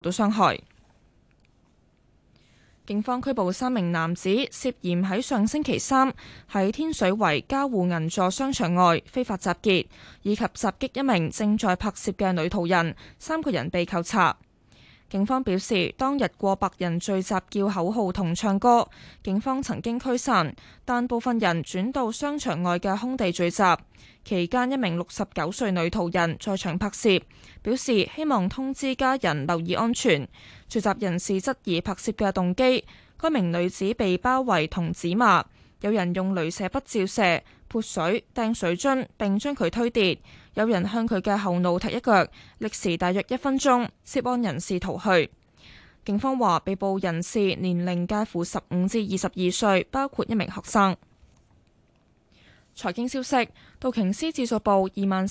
到傷害。警方拘捕3名男子，涉嫌喺上星期三喺天水圍嘉湖銀座商場外非法集結，以及襲擊一名正在拍攝嘅女途人，3個人被扣查。警方表示，當日過百人聚集叫口號同唱歌，警方曾經驅散，但部分人轉到商場外嘅空地聚集。期間，一名69歲女途人在場拍攝，表示希望通知家人留意安全。聚集人士質疑拍攝嘅動機，該名女子被包圍同指罵，有人用鐳射筆照射、潑水、掟水樽並將佢推跌，有人向佢嘅後腦踢一腳，歷時大約1分鐘，涉案人士逃去。警方話，被捕人士年齡介乎15至22歲，包括一名學生。財經消息，道瓊斯指數報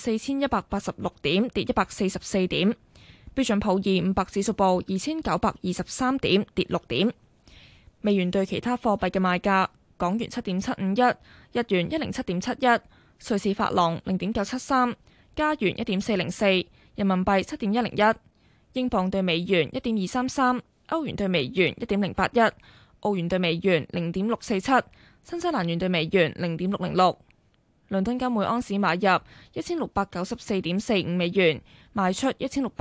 24,186點，跌144點；標準普爾500指數報2,923點，跌6點。美元對其他貨幣嘅賣價：港元7.751，日元107.71，瑞士法郎0.973，加元1.404，人民幣7.101，英鎊對美元1.233，歐元對美元1.081，澳元對美元0.647，新西蘭元對美元0.606。倫敦金每盎司買入1694.45美元，賣出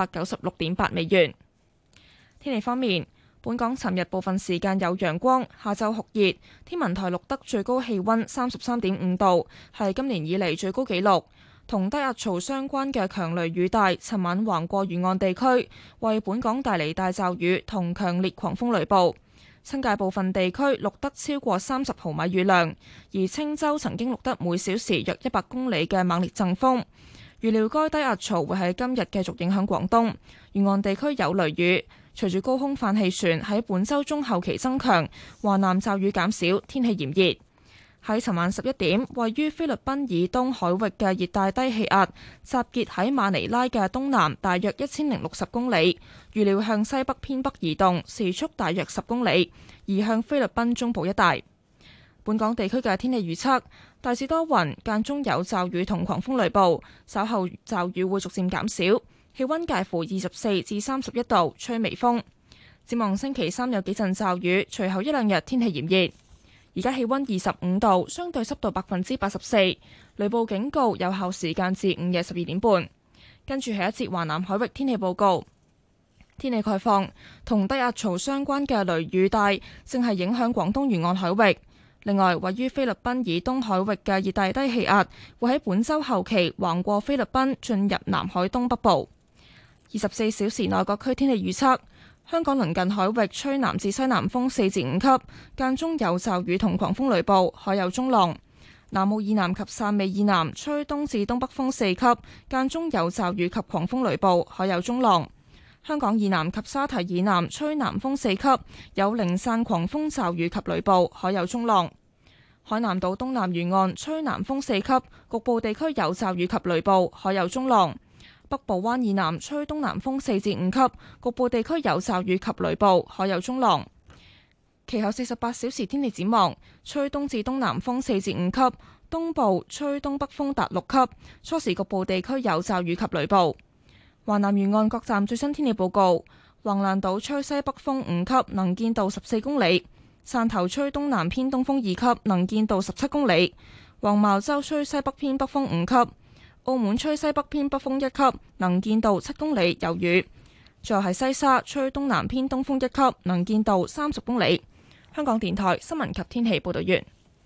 1696.8美元。天氣方面，本港尋日部分時間有陽光，下晝酷熱，天文台錄得最高氣溫33.5度，係今年以嚟最高紀錄。同低壓槽相關嘅強雷雨帶，尋晚橫過沿岸地區，為本港帶嚟大驟雨同強烈狂風雷暴。新界部分地區錄得超過30毫米雨量，而青洲曾經錄得每小時約100公里嘅猛烈陣風。預料該低壓槽會喺今日繼續影響廣東沿岸地區有雷雨。隨住高空泛氣旋喺本週中後期增強，華南驟雨減少，天氣炎熱。喺尋晚11點，位於菲律賓以東海域嘅熱帶低氣壓集結喺馬尼拉嘅東南大約1060公里，預料向西北偏北移動，時速大約10公里，移向菲律賓中部一帶。本港地區嘅天氣預測，大致多雲，間中有驟雨同狂風雷暴，稍後驟雨會逐漸減少，氣溫介乎24至31度，吹微風。展望星期三有幾陣驟雨，隨後一兩日天氣炎熱。而家氣溫25度，相對濕度84%，雷暴警告有效時間至午夜12點半。跟住係一節華南海域天氣報告。天氣概況，同低壓槽相關嘅雷雨帶正係影響廣東沿岸海域。另外，位於菲律賓以東海域嘅熱帶低氣壓會喺本週後期橫過菲律賓進入南海東北部。24小時內各區天氣預測。香港鄰近海域吹南至西南風4至5級，間中有驟雨同狂風雷暴，海有中浪。南澳以南及汕尾以南吹東至東北風4級，間中有驟雨及狂風雷暴，海有中浪。香港以南及沙堤以南吹南風4級，有零散狂風驟雨及雷暴，海有中浪。海南島東南沿岸吹南風4級，局部地區有驟雨及雷暴，海有中浪。北部灣以南吹東南風4至5級，局部地區有驟雨及雷暴，海有中浪。其後48小時天氣展望，吹東至東南風4至5級，東部吹東北風達6級，初時局部地區有驟雨及雷暴。華南沿岸各站最新天氣報告：橫瀾島吹西北風5級，能見度14公里；汕頭吹東南偏東風2級，能見度17公里；黃茅洲吹西北偏北風5級。澳門吹西北偏北風1級，能見度7公里，有雨。最後係西沙吹東南偏東風1級，能見度30公里。香港電台新聞及天氣報道完。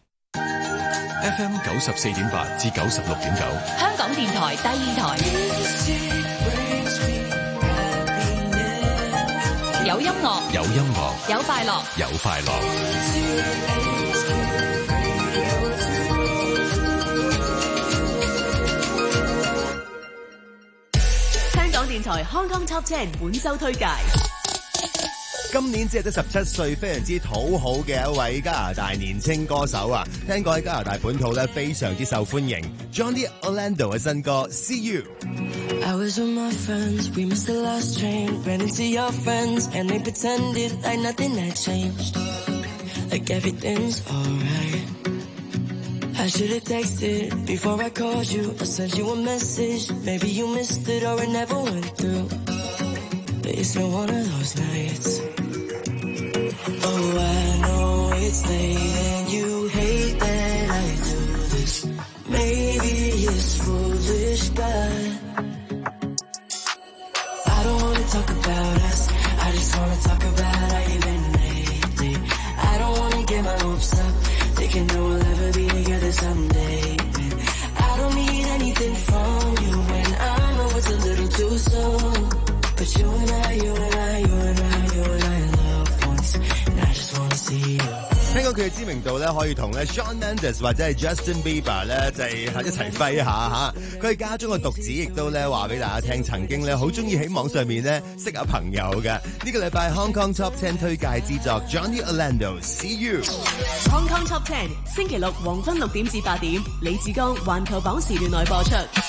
FM 94.8至96.9， 香港電台第二台。有音樂， 有音樂， 有快樂， 有快樂。 電台 Hong Kong Top 10本周推介。 今年只係得17歲，非常之討好嘅一位加拿大年輕歌手啊！聽講喺加拿大本土咧非常之受歡迎。Johnny Orlando 嘅新歌 See You。I was with my friends, we missed the last train, ran into your friends, and they pretended like nothing had changed, like everything's alright.I should have texted before I called you. I sent you a message. Maybe you missed it or it never went through. but it's not one of those nights. Oh, I know it's late and you hate that I do this. Maybe it's foolish, but I don't wanna talk about us. I just wanna talk about how you've been lately. I don't wanna get my hopes up, thinking that we'll ever be together someday. I don't need anything from you when I know it's a little too soon. But you and I love once, and I just wanna see you. 聽講佢嘅知名度咧，可以同咧 Shawn Mendes 或者係 Justin Bieber 咧，就係一齊揮下嚇。佢係家中嘅獨子，亦都咧話俾大家聽，曾經咧好中意喺網上面咧識下朋友嘅。呢個禮拜 Hong Kong Top 10推介之作 Johnny Orlando See You。 Hong Kong Top 10星期六黃昏6點至8點，李志剛環球榜時段內播出。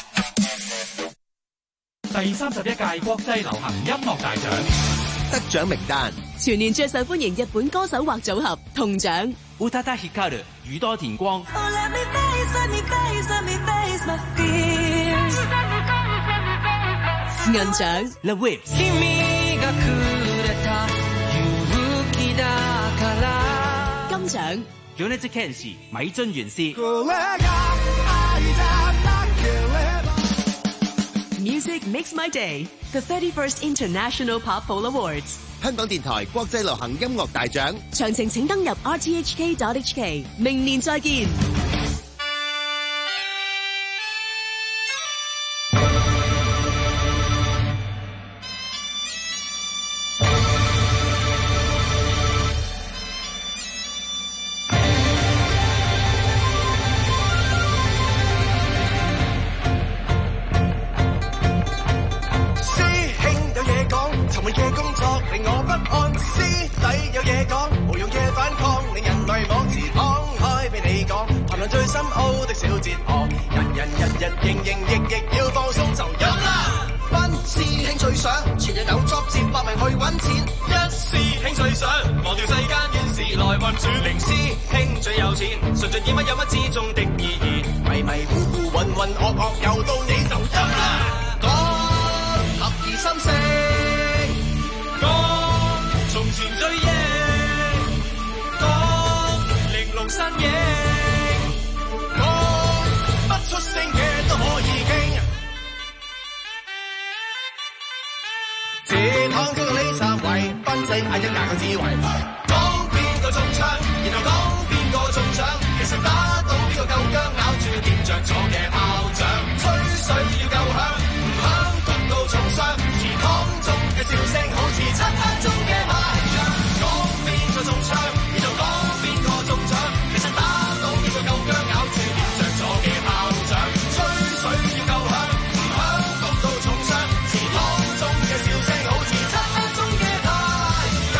第31屆國際流行音樂大獎得獎名單， 全年最受歡迎日本歌手或組合銅獎。 烏塔塔 Hikaru 宇多田光。 銀獎 The Waves。 金獎 Yonezu Kenshi 米津玄師。 Music makes my day. The 31st International Pop Poll Awards. 香港電台國際流行音樂大獎， 詳情請登入 rthk.hk。明年再見。 零師兄最有錢，純盡演乜有乜之中的意義，迷迷糊糊渾渾噩噩，又到你就得啦。講合二心聲，講從前追憶，講玲瓏身影，講不出聲嘅都可以傾。這趟中呢三位，賓仔嗌一嗌個智慧。中槍，然後講邊個中獎，其實打到邊個夠薑，咬住掂着咗嘅炮仗，吹水要夠響，唔響焗到重傷，池塘中嘅笑聲好似漆黑中嘅太陽。講邊個中槍，然後講邊個中獎，其實打到邊個夠薑，咬住掂着咗嘅炮仗，吹水要夠響，唔響焗到重傷，池塘中嘅笑聲好似漆黑中嘅太陽。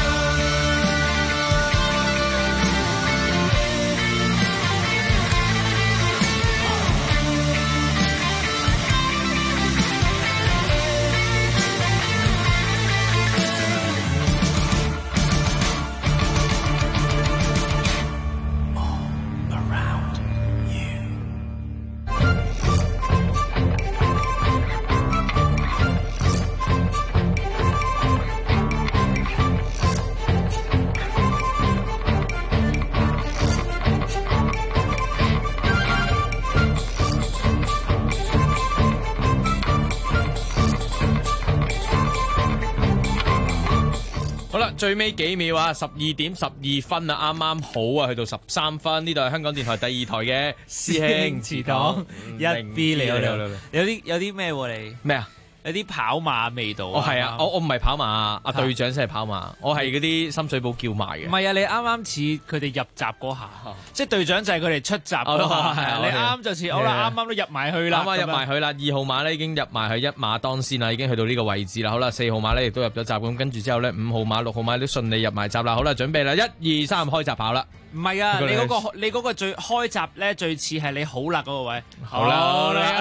最尾幾秒啊，12點12分啊，啱啱好啊，去到13分。呢度係香港電台第2台嘅師兄祠堂 1B 你有啲咩喎你？ 咩啊？ 有啲跑馬味道。 哦係啊，我唔係跑馬，阿隊長先係跑馬，我係嗰啲深水埗叫賣嘅。 唔係啊，你啱啱似佢哋入閘嗰下，即係隊長就係佢哋出閘嗰下，你啱就似好啦，啱啱都入埋去啦， 啱啱入埋去啦。2號馬咧已經入埋去，一馬當先啦，已經去到呢個位置啦。好啦，4號馬咧亦都入咗閘，咁跟住之後咧5號馬、6號馬都順利入埋閘啦。好啦，準備啦，1、2、3開閘跑啦。 唔係啊，你嗰個最開閘咧最似係你好啦嗰個位。 好啦。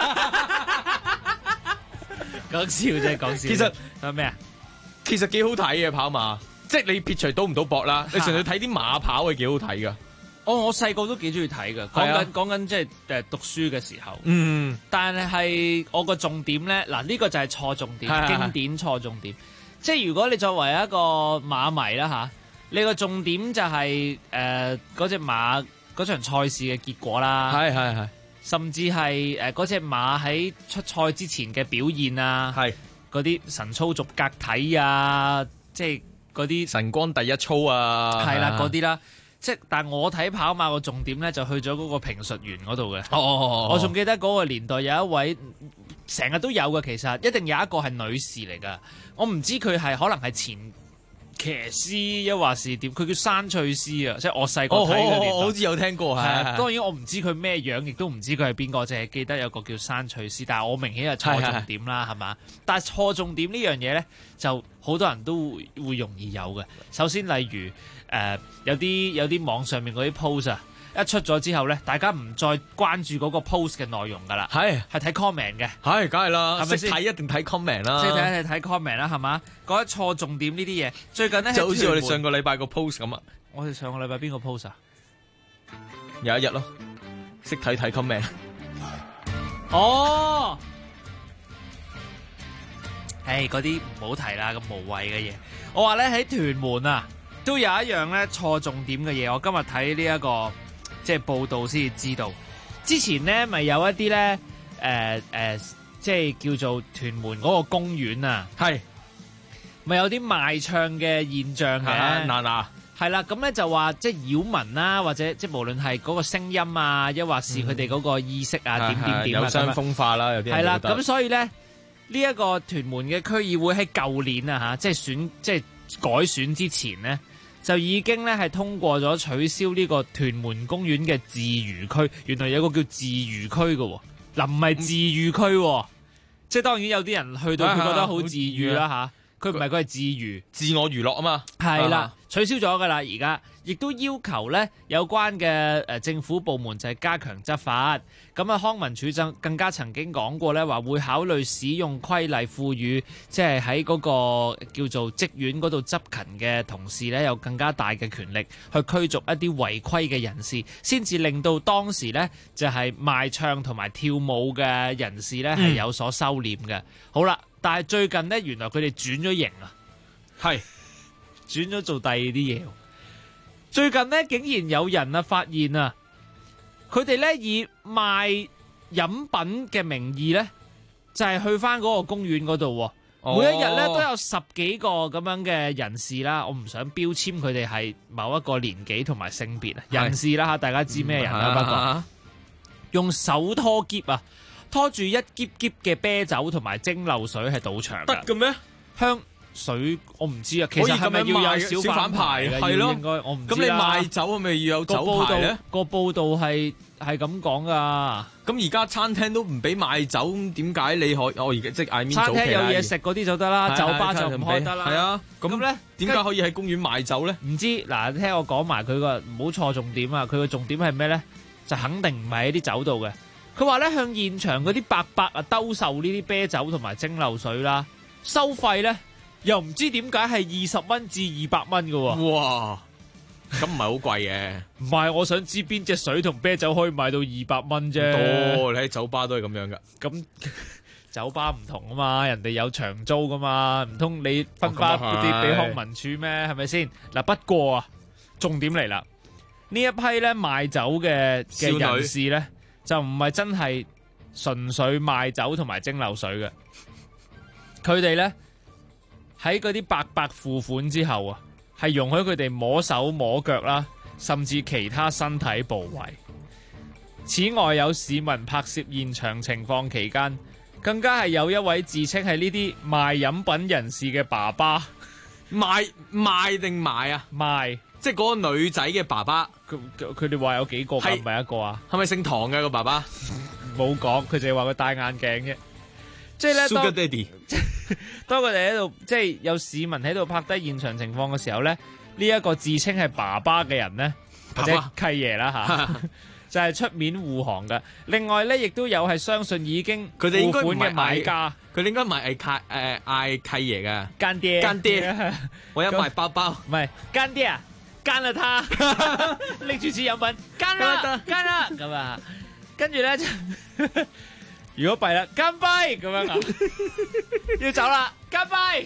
講笑啫，講笑。 其實係咩啊？ 其實幾好睇嘅跑馬，即係你撇除到唔到搏啦，你純粹睇啲馬跑係幾好睇噶。 我細個都幾中意睇噶，講緊即係讀書嘅時候。但係我個重點咧，嗱呢個就係錯重點，經典錯重點。 即係如果你作為一個馬迷啦嚇，你個重點就係嗰隻馬嗰場賽事嘅結果啦， 係， 甚至係嗰隻馬喺出賽之前嘅表現啊， 係嗰啲神操逐格體啊，即係嗰啲晨光第一操啊， 係啦嗰啲啦。即係，但我睇跑馬個重點咧，就去咗嗰個評述員嗰度嘅。我仲記得嗰個年代有一位成日都有嘅，其實一定有一個係女士嚟㗎。我唔知佢係可能係前騎師，抑或是點？佢叫山翠絲啊，即係我細個睇嘅年代。 我好似有聽過，係。 當然我唔知佢咩樣，亦都唔知佢係邊個，淨係記得有個叫山翠絲。但係我明顯係錯重點啦，係嘛？但係錯重點呢樣嘢咧，就好多人都會容易有嘅。首先，例如有啲網上面嗰啲 post 啊，一出咗之後咧，大家唔再關注嗰個 post 嘅內容㗎啦，係睇 comment 嘅， 係梗係啦， 係咪先？ 識睇一定睇 comment 啦， 識睇 comment 啦，係嘛？講得錯重點呢啲嘢，最近咧就好似我哋上個禮拜個 post 咁啊， 我哋上個禮拜邊個 post 啊？ 有一日咯，識睇 comment。 哦，嗰啲唔好提啦，咁無謂嘅嘢。我話咧喺屯門啊，都有一樣咧錯重點嘅嘢。我今日睇呢一個即係報道先至知道。之前咧咪有一啲咧即係叫做屯門嗰個公園啊，係咪有啲賣唱嘅現象嘅？嗱，係啦，咁咧就話即係擾民啦，或者即係無論係嗰個聲音啊，抑或是佢哋嗰個意識啊，點啊， 有傷風化啦，有啲係啦。 咁所以咧呢一個屯門嘅區議會喺舊年啊即係改選之前呢，就已經咧係通過咗取消呢個屯門公園嘅自娛區。原來有個叫自娛區嘅，嗱唔係自娛區，即係當然有啲人去到佢覺得好自娛啦嚇。佢唔係，佢係自娛，自我娛樂啊嘛。係啦，取消咗噶啦，而家亦都要求咧有關嘅政府部門就係加強執法。咁啊，康文署更加曾經講過咧，話會考慮使用規例賦予，即係喺嗰個叫做職員嗰度執勤嘅同事咧，有更加大嘅權力去驅逐一啲違規嘅人士，先至令到當時咧就係賣唱同埋跳舞嘅人士咧係有所收斂嘅。好啦。但係最近咧，原來佢哋轉咗型啊，係轉咗做第二啲嘢。最近咧，竟然有人啊發現啊，佢哋咧以賣飲品嘅名義咧，就係去翻嗰個公園嗰度。每一日咧都有10幾個咁樣嘅人士啦。我唔想標籤佢哋係某一個年紀同埋性別啊，人士啦嚇，大家知咩人啦？不過用手拖篋啊！拖住一篋篋嘅啤酒同埋蒸餾水係到場得嘅咩？ 香水我唔知啊，其實係咪要有小販牌嘅？係咯，應該我唔知啦。咁你賣酒係咪要有酒牌咧？個報道係咁講噶。咁而家餐廳都唔俾賣酒，咁點解你可？我而家即係嗌面早期啦。餐廳有嘢食嗰啲就得啦，酒吧就唔開得啦。係啊，咁咧點解可以喺公園賣酒咧？唔知嗱，聽我講埋佢個唔好錯重點啊！佢個重點係咩咧？就肯定唔係喺啲酒度嘅。佢話咧向現場嗰啲伯伯啊兜售呢啲啤酒同埋蒸餾水啦，收費咧又唔知點解係20蚊至200蚊嘅喎。哇！咁唔係好貴嘅。唔係，我想知邊隻水同啤酒可以賣到200蚊啫。多，你喺酒吧都係咁樣噶。咁酒吧唔同啊嘛，人哋有長租噶嘛，唔通你分翻嗰啲俾康文署咩？係咪先？嗱，不過啊，重點嚟啦，呢一批咧賣酒嘅人士咧。就唔係真係純粹賣酒同埋蒸餾水嘅，佢哋呢，喺嗰啲伯伯付款之後啊，係容許佢哋摸手摸腳啦，甚至其他身體部位。此外，有市民拍攝現場情況期間，更加係有一位自稱係呢啲賣飲品人士嘅爸爸，賣定賣啊？賣。即係嗰個女仔嘅爸爸，佢哋話有幾個㗎，唔係一個啊？係咪姓唐嘅個爸爸？冇講，佢淨係話佢戴眼鏡啫。即係咧，Sugar Daddy。當佢哋喺度，即係有市民喺度拍低現場情況嘅時候咧，呢一個自稱係爸爸嘅人咧，或者契爺啦嚇，就係出面護航嘅。另外咧，亦都有係相信已經付款嘅買家，佢哋應該唔係嗌契爺嘅間爹，間爹，我有賣包包，唔係間爹啊！奸啦他，拎住支飲品，奸啦咁啊！跟住咧如果弊啦，乾杯咁樣啊，要走啦，乾杯。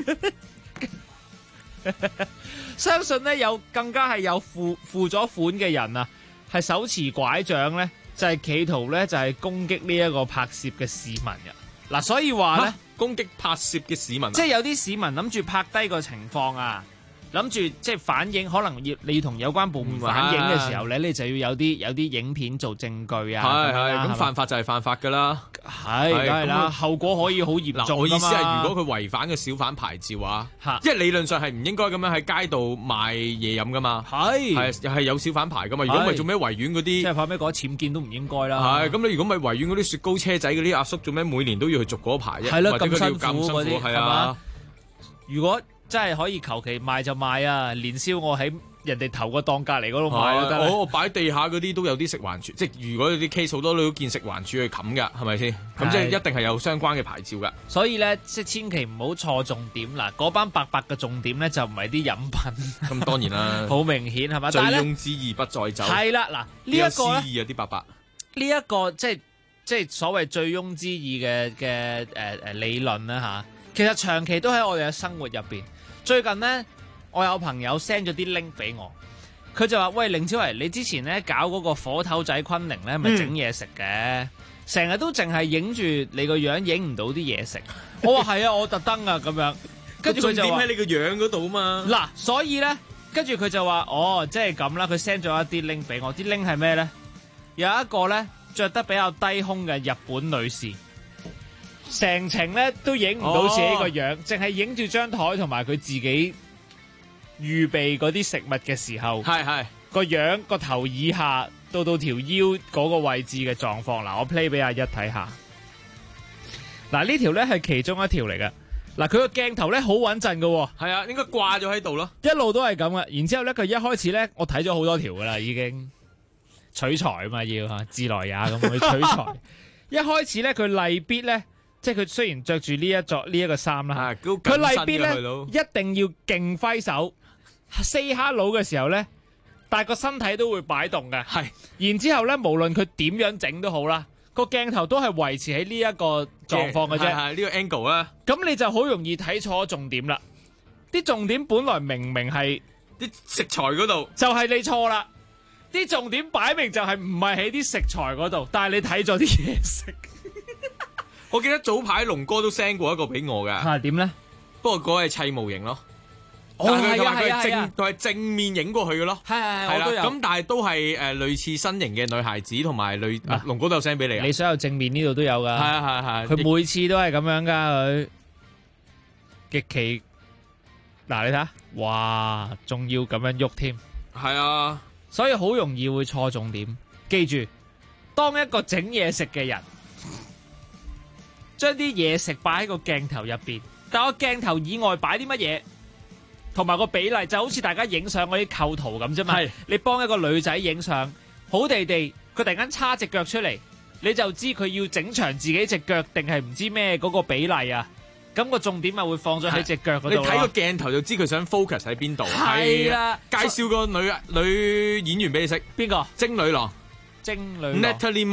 相信咧有更加係有付咗款嘅人啊，係手持拐杖咧，就係企圖咧就係攻擊呢一個拍攝嘅市民嘅。嗱，所以話咧攻擊拍攝嘅市民， 即係有啲市民諗住拍低個情況啊。諗住即係反映，可能你同有關部門反映嘅時候咧，你就要有啲影片做證據啊。 係咁犯法就係犯法噶啦， 係梗係啦，後果可以好嚴重。 我意思係，如果佢違反嘅小販牌照啊，即係理論上係唔應該咁樣喺街度賣嘢飲噶嘛。係有小販牌噶嘛。如果唔係做咩維園嗰啲，即係怕咩講僭建都唔應該啦。 係咁，你如果唔係維園嗰啲雪糕車仔嗰啲阿叔，做咩每年都要去續嗰牌啫？ 係咯， 或者佢要咁辛苦係嘛？如果真係可以求其賣就賣啊！年宵我喺人哋頭個檔隔離嗰度賣都得。 我擺地下嗰啲都有啲食環署，即係如果有啲 case 好多都見食環署去冚㗎，係咪先？咁即係一定係有相關嘅牌照㗎。 所以咧，即係千祈唔好錯重點啦。嗰班伯伯嘅重點咧就唔係啲飲品。 咁當然啦， 好明顯係嘛？ 醉翁之意不在酒。 係啦，嗱呢一個咧， 詩意啊啲伯伯。 呢一個即係所謂醉翁之意嘅理論啦嚇。其實長期都喺我哋嘅生活入邊。最近呢，我有朋友 send 咗啲 link 俾我，佢就話：喂，凌超維，你之前咧搞嗰個火頭仔昆寧咧，咪整嘢食嘅，成日都淨係影住你個樣，影唔到啲嘢食。我話係啊，我特登啊咁樣。跟住佢就話： 點喺你個樣嗰度嘛？ 嗱，所以咧，跟住佢就話：哦，即係咁啦。佢 send 咗一啲 link 俾我，啲 link 係咩咧？有一個咧着得比較低胸嘅日本女士。成程咧都影唔到自己個樣，淨係影住張台同埋佢自己預備嗰啲食物嘅時候， 係個樣個頭以下到條腰嗰個位置嘅狀況。嗱，我 play 俾阿一睇下。嗱，呢條咧係其中一條嚟嘅。嗱，佢個鏡頭咧好穩陣嘅， 係啊，應該掛咗喺度咯， 一路都係咁嘅。然之後咧，佢一開始咧，我睇咗好多條噶啦，已經取材啊嘛，要吓自來也咁去取材。一開始咧，佢例必咧。即係佢雖然着住呢一個衫啦，佢例必咧一定要勁揮手 say hello 嘅時候咧，但係個身體都會擺動嘅。係，然之後咧，無論佢點樣整都好啦，個鏡頭都係維持喺呢一個狀況嘅啫。 係呢個 angle 啦， 咁你就好容易睇錯重點啦。啲重點本來明明係啲食材嗰度， 就係你錯啦。啲重點擺明就係唔係喺啲食材嗰度，但係你睇咗啲嘢食。 我記得早排龍哥都 send 過一個俾我㗎。 係點咧？ 不過嗰個係砌模型咯。 哦，係啊， 佢係正面影過去嘅咯。 係我都有。咁但係都係類似身形嘅女孩子同埋龍哥都有 send 俾你。 你所有正面呢度都有㗎。 係。 佢每次都係咁樣㗎，佢極其嗱你睇下，哇，仲要咁樣喐添。 係啊， 所以好容易會錯重點。記住，當一個整嘢食嘅人。將啲嘢食擺喺個鏡頭入邊，但係個鏡頭以外擺啲乜嘢，同埋個比例就好似大家影相嗰啲構圖咁啫嘛。你幫一個女仔影相，好地地，佢突然間叉隻腳出嚟，你就知佢要整長自己隻腳定係唔知咩嗰個比例啊。咁個重點咪會放咗喺隻腳嗰度。你睇個鏡頭就知佢想 focus 喺邊度。係啦，介紹個女演員俾你識。邊個？精女郎。Natalie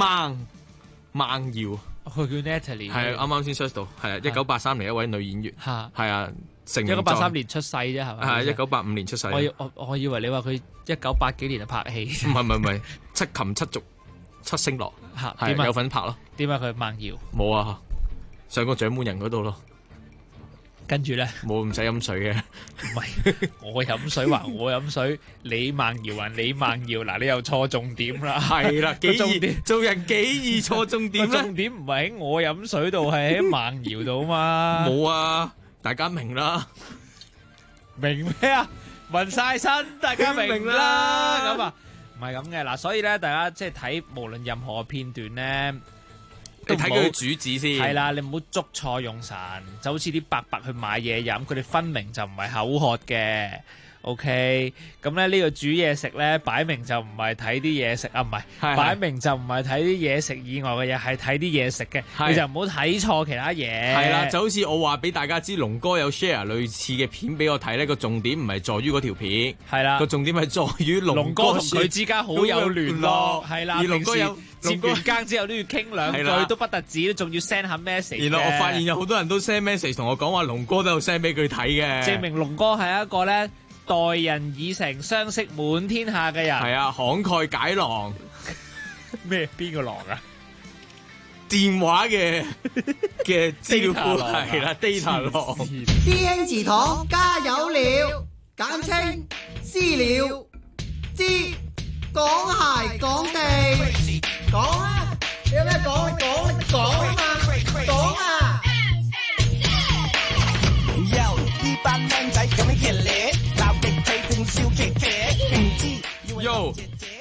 Mang 瑤。 佢叫 Natalie， 係啱啱先 search 到，係啊，1983年一位女演員，係啊 ，1983年出世啫，係咪？ 係1985年出世。 我以為你話佢1980幾年就拍戲。 唔係，七擒七縱七星落，係有份拍咯。 點解佢孟瑤？ 冇啊，上個獎門人嗰度咯。 跟住咧， 冇唔使飲水嘅。 唔係，我飲水還我飲水，你孟瑤還你孟瑤，嗱你又錯重點啦。 係啦，幾易做人幾易錯重點咧？ 重點唔係喺我飲水度，係喺孟瑤度嘛。 冇啊，大家明啦。 明咩啊？紋晒身，大家明啦。咁啊，唔係咁嘅嗱，所以咧，大家即係睇無論任何片段咧。 你睇佢主旨先， 係啦，你唔好捉錯用神，就好似啲伯伯去買嘢飲，佢哋分明就唔係口渴嘅， OK， 咁咧呢個煮嘢食咧，擺明就唔係睇啲嘢食啊，唔係，擺明就唔係睇啲嘢食以外嘅嘢，係睇啲嘢食嘅，你就唔好睇錯其他嘢。 係啦，就好似我話俾大家知，龍哥有 share 類似嘅片俾我睇咧，個重點唔係在於嗰條片，係啦，個重點係在於龍哥同佢之間好有聯絡，係啦， 而龍哥有接完更之後都要傾兩句，都不特止，都仲要 send 下 message。 然後我發現有好多人都 send message 同我講話，龍哥都有 send 俾佢睇嘅， 證明龍哥係一個咧。待人以誠、相識滿天下嘅人， 係啊，慷慨解囊咩？邊個狼啊？ 電話嘅資料庫係啦 ，data 狼。 師兄祠堂加油了，簡稱私了，知講鞋講地，講啊！有咩講？講啊嘛，講啊！呢班靚仔咁樣熱烈。 Yo，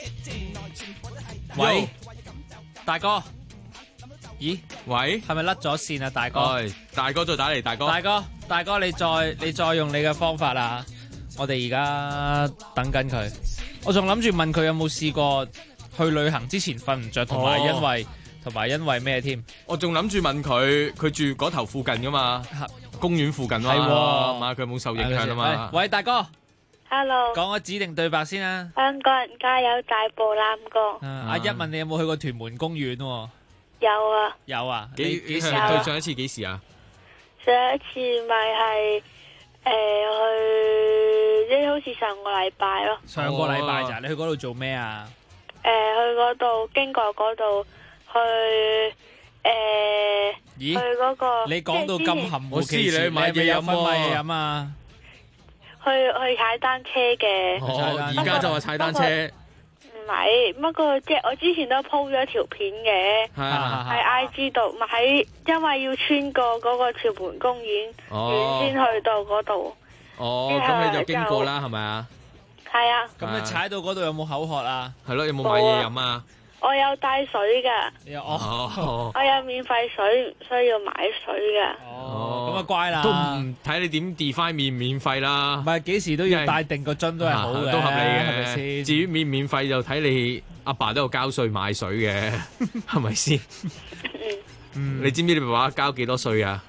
喂，大哥，咦， 喂， 係咪甩咗線啊，大哥？ 大哥再打嚟， 大哥，你再用你嘅方法啦，我哋而家等緊佢，我仲諗住問佢有冇試過去旅行之前瞓唔着，同埋因為咩添？ 我仲諗住問佢住嗰頭附近噶嘛，公園附近嘛， 係嘛，佢有冇受影響啊嘛？ 喂，大哥。 Hello， 講個指定對白先啊！ 香港人加油，大步攬過。 阿一問你有冇去過屯門公園？ 有啊。 幾時？對上一次幾時啊？ 上一次咪係去，即係好似上個禮拜咯。 上個禮拜咋？你去嗰度做咩啊？ 去嗰度經過嗰度去咦？ 去嗰個。 你講到咁含糊其辭，你係咪有分乜嘢飲啊？ 去踩單車嘅， 而家就話踩單車， 唔係，不過即係我之前都 po 咗條片嘅，喺 IG 度，咪喺因為要穿過嗰個屯門公園，先去到嗰度。 咁你就經過啦，係咪啊？ 係啊。 咁你踩到嗰度有冇口渴啊？ 係咯，有冇買嘢飲啊？ 我有帶水噶，我有免費水，唔需要買水噶。 咁啊乖啦， 都唔睇你點 define 免費啦。 唔係幾時都要帶定個樽都係好嘅， 都合理嘅， 係咪先？ 至於免費就睇你阿爸都有交稅買水嘅，係咪先？你知唔知你爸爸交幾多稅啊？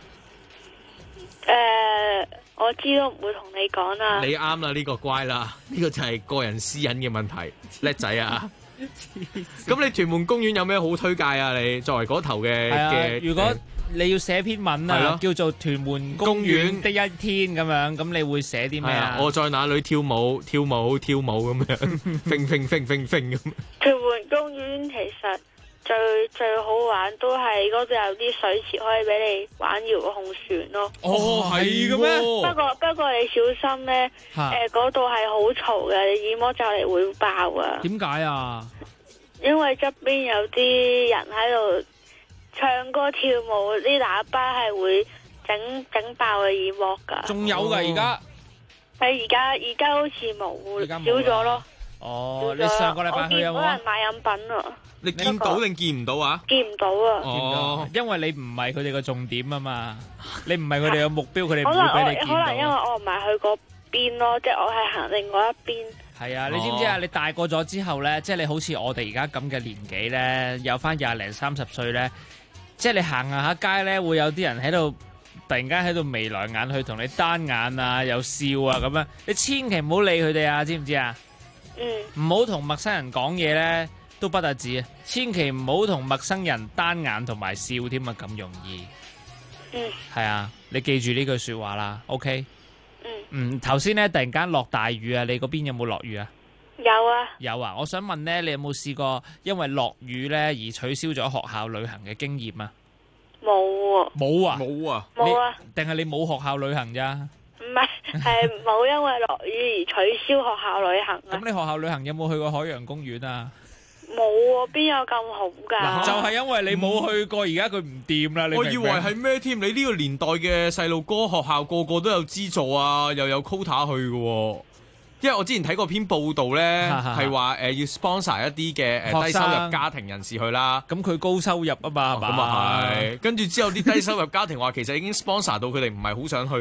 我知都唔會同你講啦。 你啱啦，呢個乖啦，呢個就係個人私隱嘅問題，叻仔啊！咁你屯門公園有咩好推介啊？你作為嗰頭嘅如果你要寫篇文啊，叫做屯門公園的一天咁樣，咁你會寫啲咩啊？ 我在哪裏跳舞咁樣，揈咁。 屯門公園其實最好玩都係嗰度有啲水池可以俾你玩遙控船咯。 係嘅咩？ 不過你小心咧，嗰度係好嘈嘅，你耳膜就嚟會爆啊！ 點解啊？ 因為側邊有啲人喺度唱歌跳舞，啲喇叭係會整爆個耳膜噶。 仲有噶而家？ 係而家好似冇少咗咯。 你上個禮拜去有冇？ 我見冇人買飲品啊。 你見到定見唔到啊？ 見唔到啊！ 因為你唔係佢哋嘅重點啊嘛，你唔係佢哋嘅目標，佢哋唔會俾你見到。 可能因為我唔係去嗰邊咯，即係我係行另外一邊。 係啊，你知唔知啊？你大個咗之後咧，即係你好似我哋而家咁嘅年紀咧，有翻20零30歲咧，即係你行下街咧，會有啲人喺度突然間喺度眉來眼去同你單眼啊，又笑啊咁樣，你千祈唔好理佢哋啊，知唔知啊？唔好同陌生人講嘢咧。都不得止啊！千祈唔好同陌生人單眼同埋笑添啊，咁容易。係啊，你記住呢句說話啦 ，OK？頭先咧突然間落大雨啊，你嗰邊有冇落雨啊？有啊！我想問咧，你有冇試過因為落雨咧而取消咗學校旅行嘅經驗啊？冇啊！定係你冇學校旅行咋？ 唔係，係冇因為落雨而取消學校旅行啊！ 咁你學校旅行有冇去過海洋公園啊？ 冇喎，邊有咁好㗎？ 就係因為你冇去過，而家佢唔掂啦。 我以為係咩添？你呢個年代嘅細路哥學校個個都有資助啊，又有 quota 去嘅。因為我之前睇過篇報道咧，係話要 sponsor 一啲嘅低收入家庭人士去啦。 咁佢高收入啊嘛，係嘛？ 咁啊係。跟住之後啲低收入家庭話，其實已經 sponsor 到佢哋唔係好想去咯。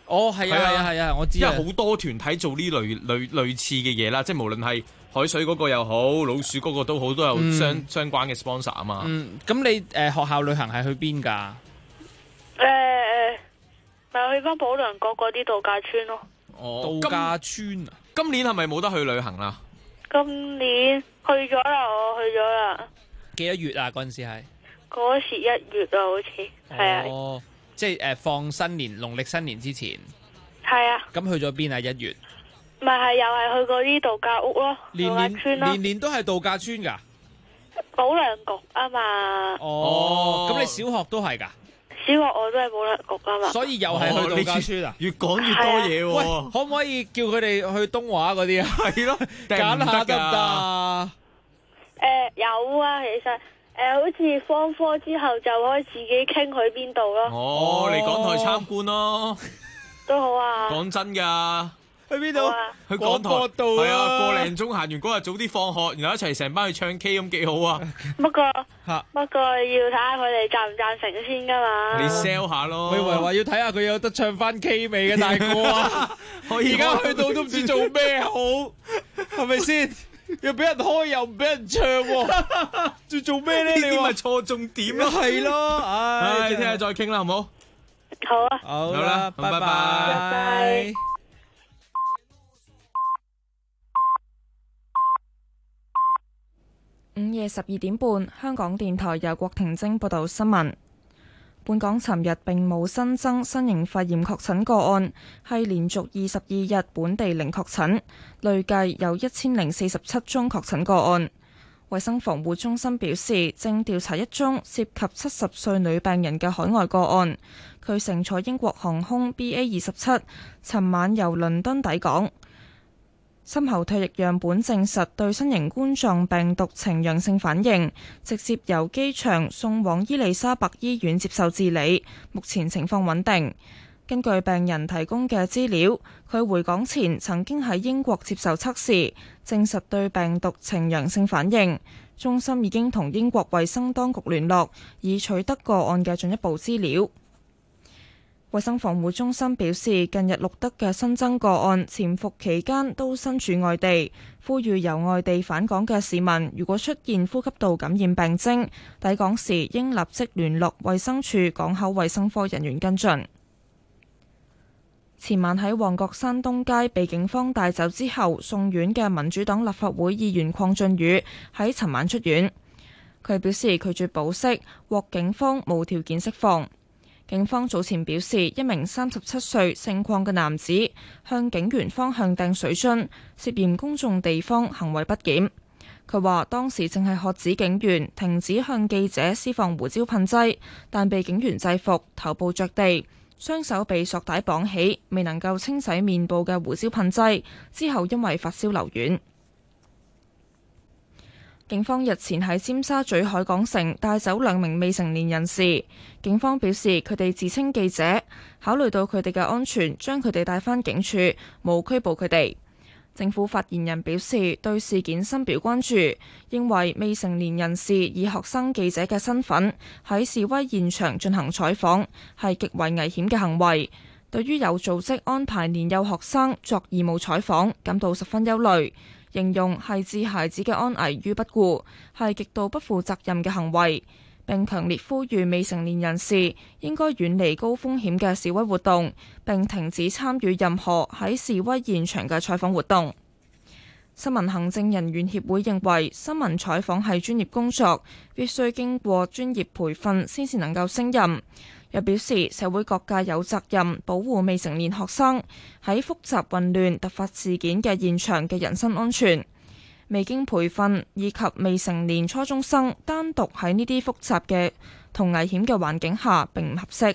哦，係啊，我知。 因為好多團體做呢類似嘅嘢啦，即係無論係海水嗰個又好，老鼠嗰個都好，都有相關嘅 sponsor 啊嘛。 咁你學校旅行係去邊㗎？ 咪去翻保良局嗰啲度假村咯。 度假村啊！ 今年係咪冇得去旅行啦？ 今年去咗啦，我去咗啦。 幾多月啊？嗰陣時係嗰時1月啊，好似係啊。 哦，即係放新年農曆新年之前。 係啊。 咁去咗邊啊？1月。 咪係又係去嗰啲度假屋咯，度假村咯。 年年都係度假村㗎。 保良局啊嘛。 哦，咁你小學都係㗎？ 小學我都係保良局啊嘛。 所以又係去度假村啊？ 越講越多嘢喎。 喂，可唔可以叫佢哋去東華嗰啲啊？係咯，揀下得唔得啊？ 有啊，其實好似方科之後就可以自己傾去邊度咯。 哦，嚟港台參觀咯。 都好啊。 講真㗎。去邊度？去港台度係啊，個零鐘行完嗰日早啲放學，然後一齊成班去唱 K 咁幾好啊！ 不過要睇下佢哋贊唔贊成先噶嘛。 你 sell 下咯。 我以為話要睇下佢有得唱翻 K 未嘅大哥啊！而家去到都唔知做咩好，係咪先？又俾人開又唔俾人唱喎，仲做咩咧？ 呢啲咪錯重點咯。 係咯，唉， 聽日再傾啦，好唔好？ 好啊。 好啦，拜拜。 拜拜。 午夜12點半，香港電台由郭婷晶報道新聞。本港尋日並冇新增新型肺炎確診個案，係連續22日本地零確診，累計有1047宗確診個案。衛生防護中心表示，正調查一宗涉及70歲女病人嘅海外個案，佢乘坐英國航空 BA27，尋晚由倫敦抵港。深喉唾液樣本證實對新型冠狀病毒呈陽性反應，直接由機場送往伊利沙伯醫院接受治理，目前情況穩定。根據病人提供嘅資料，佢回港前曾經喺英國接受測試，證實對病毒呈陽性反應。中心已經同英國衛生當局聯絡，以取得個案嘅進一步資料。衛生防護中心表示，近日錄得嘅新增個案潛伏期間都身處外地，呼籲由外地返港嘅市民，如果出現呼吸道感染病徵，抵港時應立即聯絡衛生署港口衛生科人員跟進。前晚喺旺角山東街被警方帶走之後送院嘅民主黨立法會議員鄺俊宇喺尋晚出院，佢表示拒絕保釋，獲警方無條件釋放。警方早前表示，一名37歲姓鄺嘅男子向警員方向掟水樽，涉嫌公眾地方行為不檢。佢話當時正係喝止警員停止向記者施放胡椒噴劑，但被警員制服，頭部着地，雙手被索帶綁起，未能夠清洗面部嘅胡椒噴劑，之後因為發燒留院。警方日前喺尖沙咀海港城帶走2名未成年人士，警方表示佢哋自稱記者，考慮到佢哋嘅安全，將佢哋帶返警署，冇拘捕佢哋。政府發言人表示對事件深表關注，認為未成年人士以學生記者嘅身份喺示威現場進行採訪，係極為危險嘅行為。對於有組織安排年幼學生作義務採訪，感到十分憂慮。形容係置孩子嘅安危於不顧，係極度不負責任嘅行為，並強烈呼籲未成年人士應該遠離高風險嘅示威活動，並停止參與任何喺示威現場嘅採訪活動。新聞行政人員協會認為，新聞採訪係專業工作，必須經過專業培訓先至能夠勝任。又表示，社會各界有責任保護未成年學生喺複雜混亂突發事件嘅現場嘅人身安全。未經培訓以及未成年初中生單獨喺呢啲複雜嘅同危險嘅環境下並唔合適。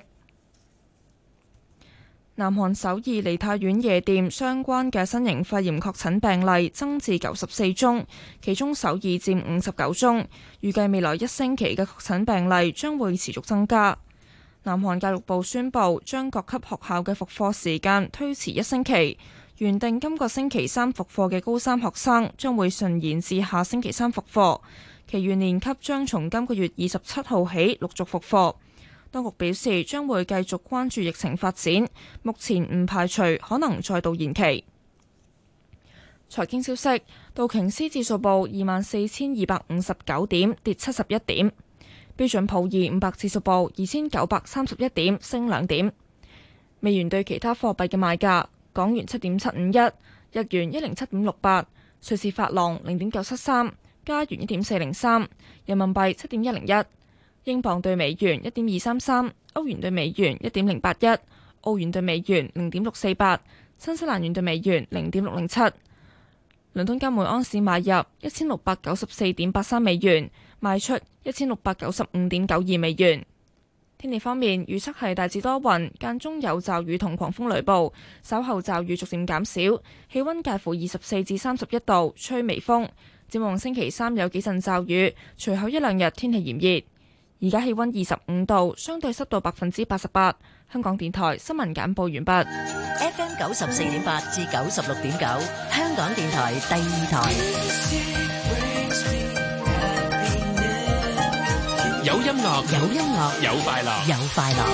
南韓首爾梨泰院夜店相關嘅新型肺炎確診病例增至94宗，其中首爾佔59宗。預計未來1星期嘅確診病例將會持續增加。南韓教育部宣布將各級學校嘅復課時間推遲1星期，原定今個星期3復課嘅高三學生將會順延至下星期3復課，其餘年級將從今個月27號起陸續復課。 當局表示將會繼續關注疫情發展，目前唔排除可能再度延期。財經消息，道瓊斯指數報24,259點，跌71點；標準普爾500指數報2,931點，升2點。美元對其他貨幣嘅賣價：港元7.751，日元107.68，瑞士法郎0.973，加元1.403，人民幣7.101，英鎊對美元1.233，歐元對美元1.081，澳元對美元0.648，新西蘭元對美元0.607。倫敦金每盎司買入1694.83美元，賣出1695.92美元。天氣方面，預測係大致多雲，間中有驟雨同狂風雷暴，稍後驟雨逐漸減少，氣溫介乎24至31度，吹微風。展望星期三有幾陣驟雨，隨後一兩日天氣炎熱。而家氣溫25度，相對濕度88%。香港電台新聞簡報完畢。 FM 94.8至96.9，香港電台第二台。 有音樂， 有音樂， 有快樂， 有快樂。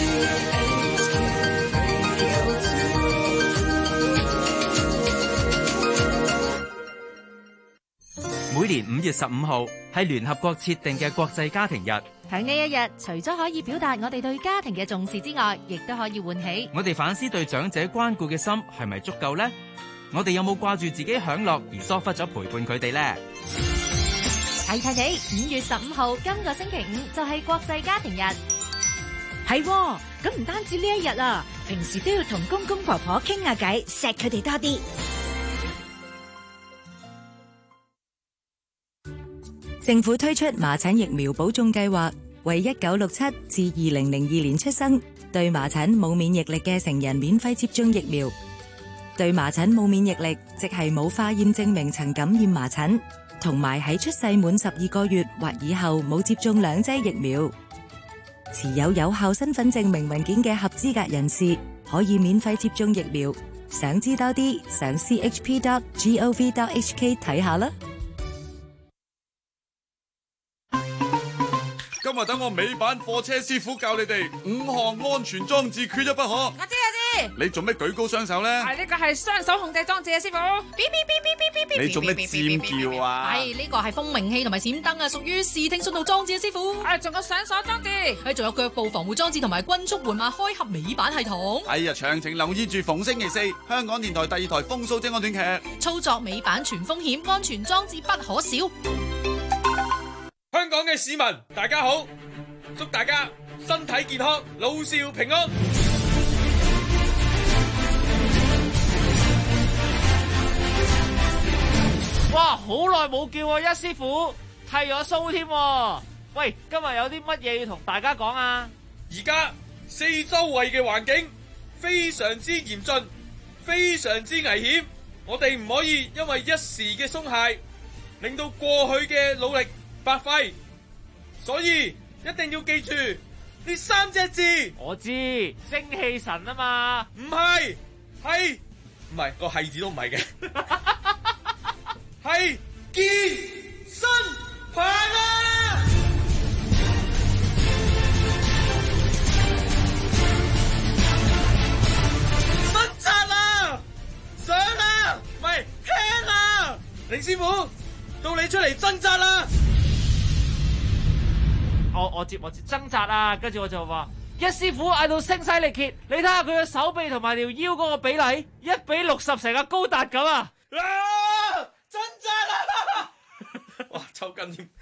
每年5月15號係聯合國設定嘅國際家庭日。 喺呢一日，除咗可以表達我哋對家庭嘅重視之外，亦都可以喚起我哋反思對長者關顧嘅心係咪足夠呢？我哋有冇掛住自己享樂而疏忽咗陪伴佢哋呢？ 睇睇你，5月15號今個星期五就係國際家庭日。 係，咁唔單止呢一日啊，平時都要同公公婆婆傾下偈，錫佢哋多啲。 政府推出麻疹疫苗保種計劃，為1967至2002年出生、對麻疹冇免疫力嘅成人免費接種疫苗。對麻疹冇免疫力，即係冇化驗證明曾感染麻疹，同埋喺出世滿12個月或以後冇接種2劑疫苗。持有有效身份證明文件嘅合資格人士可以免費接種疫苗。想知多啲，上 chp.gov.hk 睇下啦。 今日等我尾板貨車師傅教你哋5項安全裝置缺一不可。 我知。 你做咩舉高雙手咧？ 呢個係雙手控制裝置啊，師傅。 你做咩尖叫啊？ 呢個係蜂鳴器同埋閃燈啊，屬於視聽信號裝置啊，師傅。仲有上鎖裝置。仲有腳部防護裝置同埋均速緩慢開合尾板系統。 詳情留意住逢星期4香港電台第2台風騷精安短劇。 操作尾板全風險，安全裝置不可少。 香港嘅市民大家好，祝大家身體健康，老少平安。 哇，好耐冇見喎，一師傅剃咗鬚添。喂，今日有啲乜嘢要同大家講啊？ 而家四周圍嘅環境非常之嚴峻，非常之危險，我哋唔可以因為一時嘅鬆懈，令到過去嘅努力白費，所以一定要記住呢3隻字。 我知，精氣神啊嘛。 唔係，係唔係個係字都唔係嘅，係健身棒啊！掙扎啊，上啊，唔係輕啊！凌師傅，到你出嚟掙扎啦！ 我接掙扎啊，跟住我就話一師傅嗌到聲嘶力竭，你睇下佢嘅手臂同埋條腰嗰個比例1:60，成個高達咁啊！ 掙扎啦！哇，抽筋添。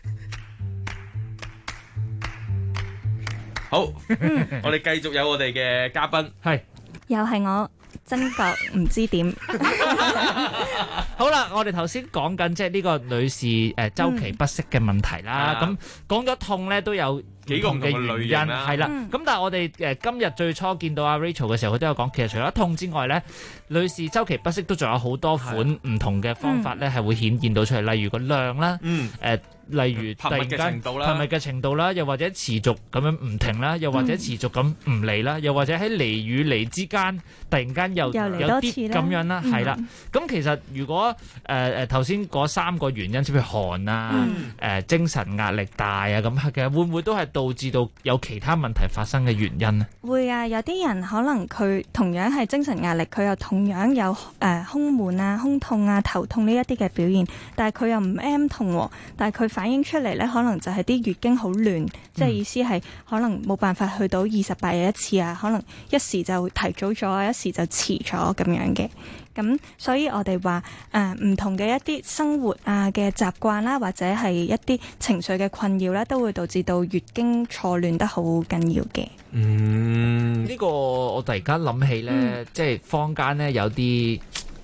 好，我哋繼續有我哋嘅嘉賓， 係又係我。真覺唔知點。 好啦，我哋頭先講緊即係呢個女士周期不適嘅問題啦。咁講咗痛咧都有幾個嘅原因係啦。咁但係我哋今日最初見到阿 Rachel 嘅時候，佢都有講，其實除咗痛之外咧，女士周期不適都仲有好多款唔同嘅方法咧，係會顯現到出嚟，例如個量啦，例如突然間頻密嘅程度啦，又或者持續咁樣唔停啦，又或者持續咁唔嚟啦，又或者喺嚟與嚟之間突然間有啲咁樣啦，係啦。咁其實如果頭先嗰3個原因，譬如寒啊、精神壓力大啊咁，其實會唔會都係導致到有其他問題發生嘅原因呢？ 會啊，有啲人可能佢同樣係精神壓力，佢又同樣有胸悶啊、胸痛啊、頭痛呢一啲嘅表現，但係佢又唔 M 痛，但係佢反映出嚟呢，可能就係啲月經好亂，即係意思係可能冇辦法去到28日一次啊，可能一時就提早咗啊，一時就遲咗咁樣嘅。咁所以我哋話唔同嘅一啲生活啊嘅習慣啦，或者係一啲情緒嘅困擾啦，都會導致到月經錯亂得好緊要嘅。 呢個我突然間諗起咧，即係坊間咧有啲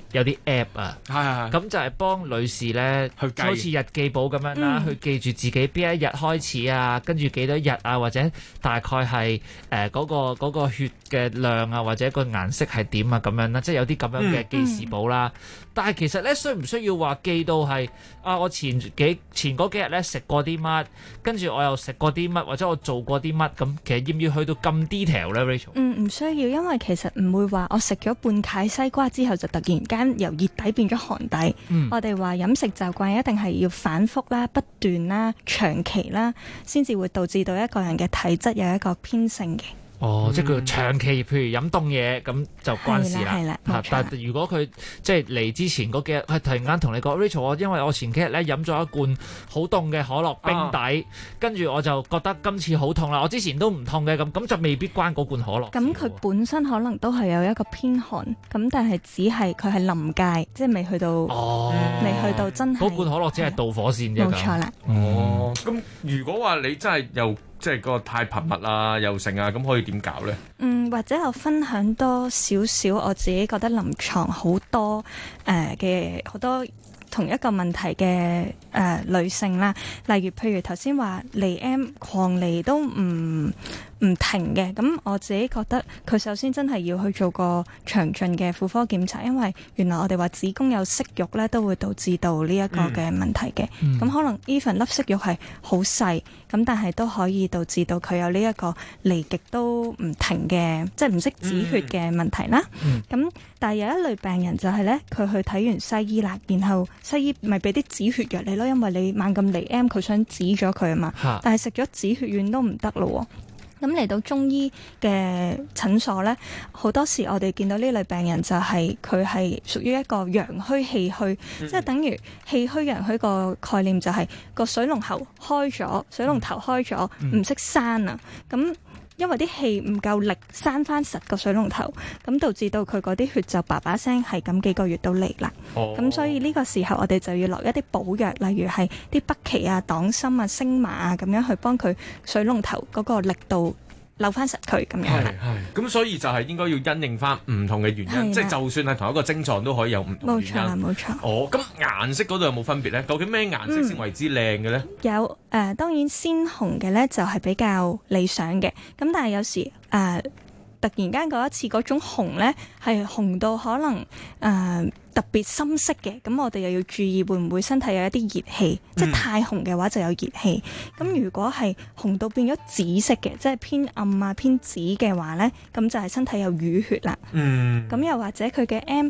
app 啊，咁就係幫女士咧去好似日記簿咁樣啦，去記住自己邊一日開始啊，跟住幾多日啊，或者大概係嗰個血嘅量啊，或者個顏色係點啊咁樣啦，即係有啲咁樣嘅記事簿啦。但係其實咧，需唔需要話記到係我前嗰幾日咧食過啲乜，跟住我又食過啲乜，或者我做過啲乜咁，其實要唔要去到咁 detail 咧 ，Rachel？唔需要，因為其實唔會話我食咗半塊西瓜之後就突然間由熱底變咗寒底。我哋話飲食習慣一定係要反覆啦、不斷啦、長期啦，先至會導致到一個人嘅體質有一個偏性嘅。 即係佢長期，譬如飲凍嘢咁就關事啦。但係如果佢即係嚟之前嗰幾日，突然間同你講 Rachel， 因為我前幾日咧飲咗一罐好凍嘅可樂冰底，跟住我就覺得今次好痛啦。我之前都唔痛嘅，咁就未必關嗰罐可樂。 咁佢本身可能都係有一個偏寒，咁但係只係佢係臨界，即係未去到未去到真係嗰罐可樂只係導火線啫。 冇錯啦。 咁如果話你真係又即係個太頻密啊，又成啊，咁可以點搞呢？ 或者我分享多少少我自己覺得臨床好多嘅好多同一個問題嘅女性啦，例如譬如頭先話嚟 M 狂嚟都唔停嘅，咁我自己覺得佢首先真係要去做個詳盡嘅婦科檢查，因為原來我哋話子宮有息肉咧，都會導致到呢一個嘅問題嘅。咁可能 even 粒息肉係好細，咁但係都可以導致到佢有呢一個嚟極都唔停嘅，即係唔識止血嘅問題啦。咁但係有一類病人就係咧，佢去睇完西醫啦，然後西醫咪俾啲止血藥你咯，因為你猛咁嚟 M， 佢想止咗佢啊嘛。但係食咗止血丸都唔得咯。咁嚟到中醫嘅診所呢，好多時我哋見到呢類病人就係佢係屬於一個陽虛氣虛，即係等於氣虛陽虛個概念就係個水龍頭開咗，水龍頭開咗唔識閂啊，咁因為啲氣唔夠力閂翻實個水龍頭，咁導致到佢嗰啲血就叭叭聲係咁幾個月都嚟啦。咁所以呢個時候我哋就要落一啲補藥，例如係啲北芪啊、黨參啊、星麻啊，咁樣去幫佢水龍頭嗰個力度扭翻實佢咁樣。 咁所以就係應該要因應翻唔同嘅原因，即係就算係同一個症狀都可以有唔同原因。冇錯啦，冇錯。咁顏色嗰度有冇分別呢？究竟咩顏色先為之靚嘅呢？ 有當然鮮紅嘅呢就係比較理想嘅，咁但係有時突然間嗰一次嗰種紅呢係紅到可能特別深色嘅，咁我哋又要注意會唔會身體有一啲熱氣，即係太紅嘅話就有熱氣。咁如果係紅到變咗紫色嘅，即係偏暗啊偏紫嘅話呢，咁就係身體有淤血啦。咁又或者佢嘅 M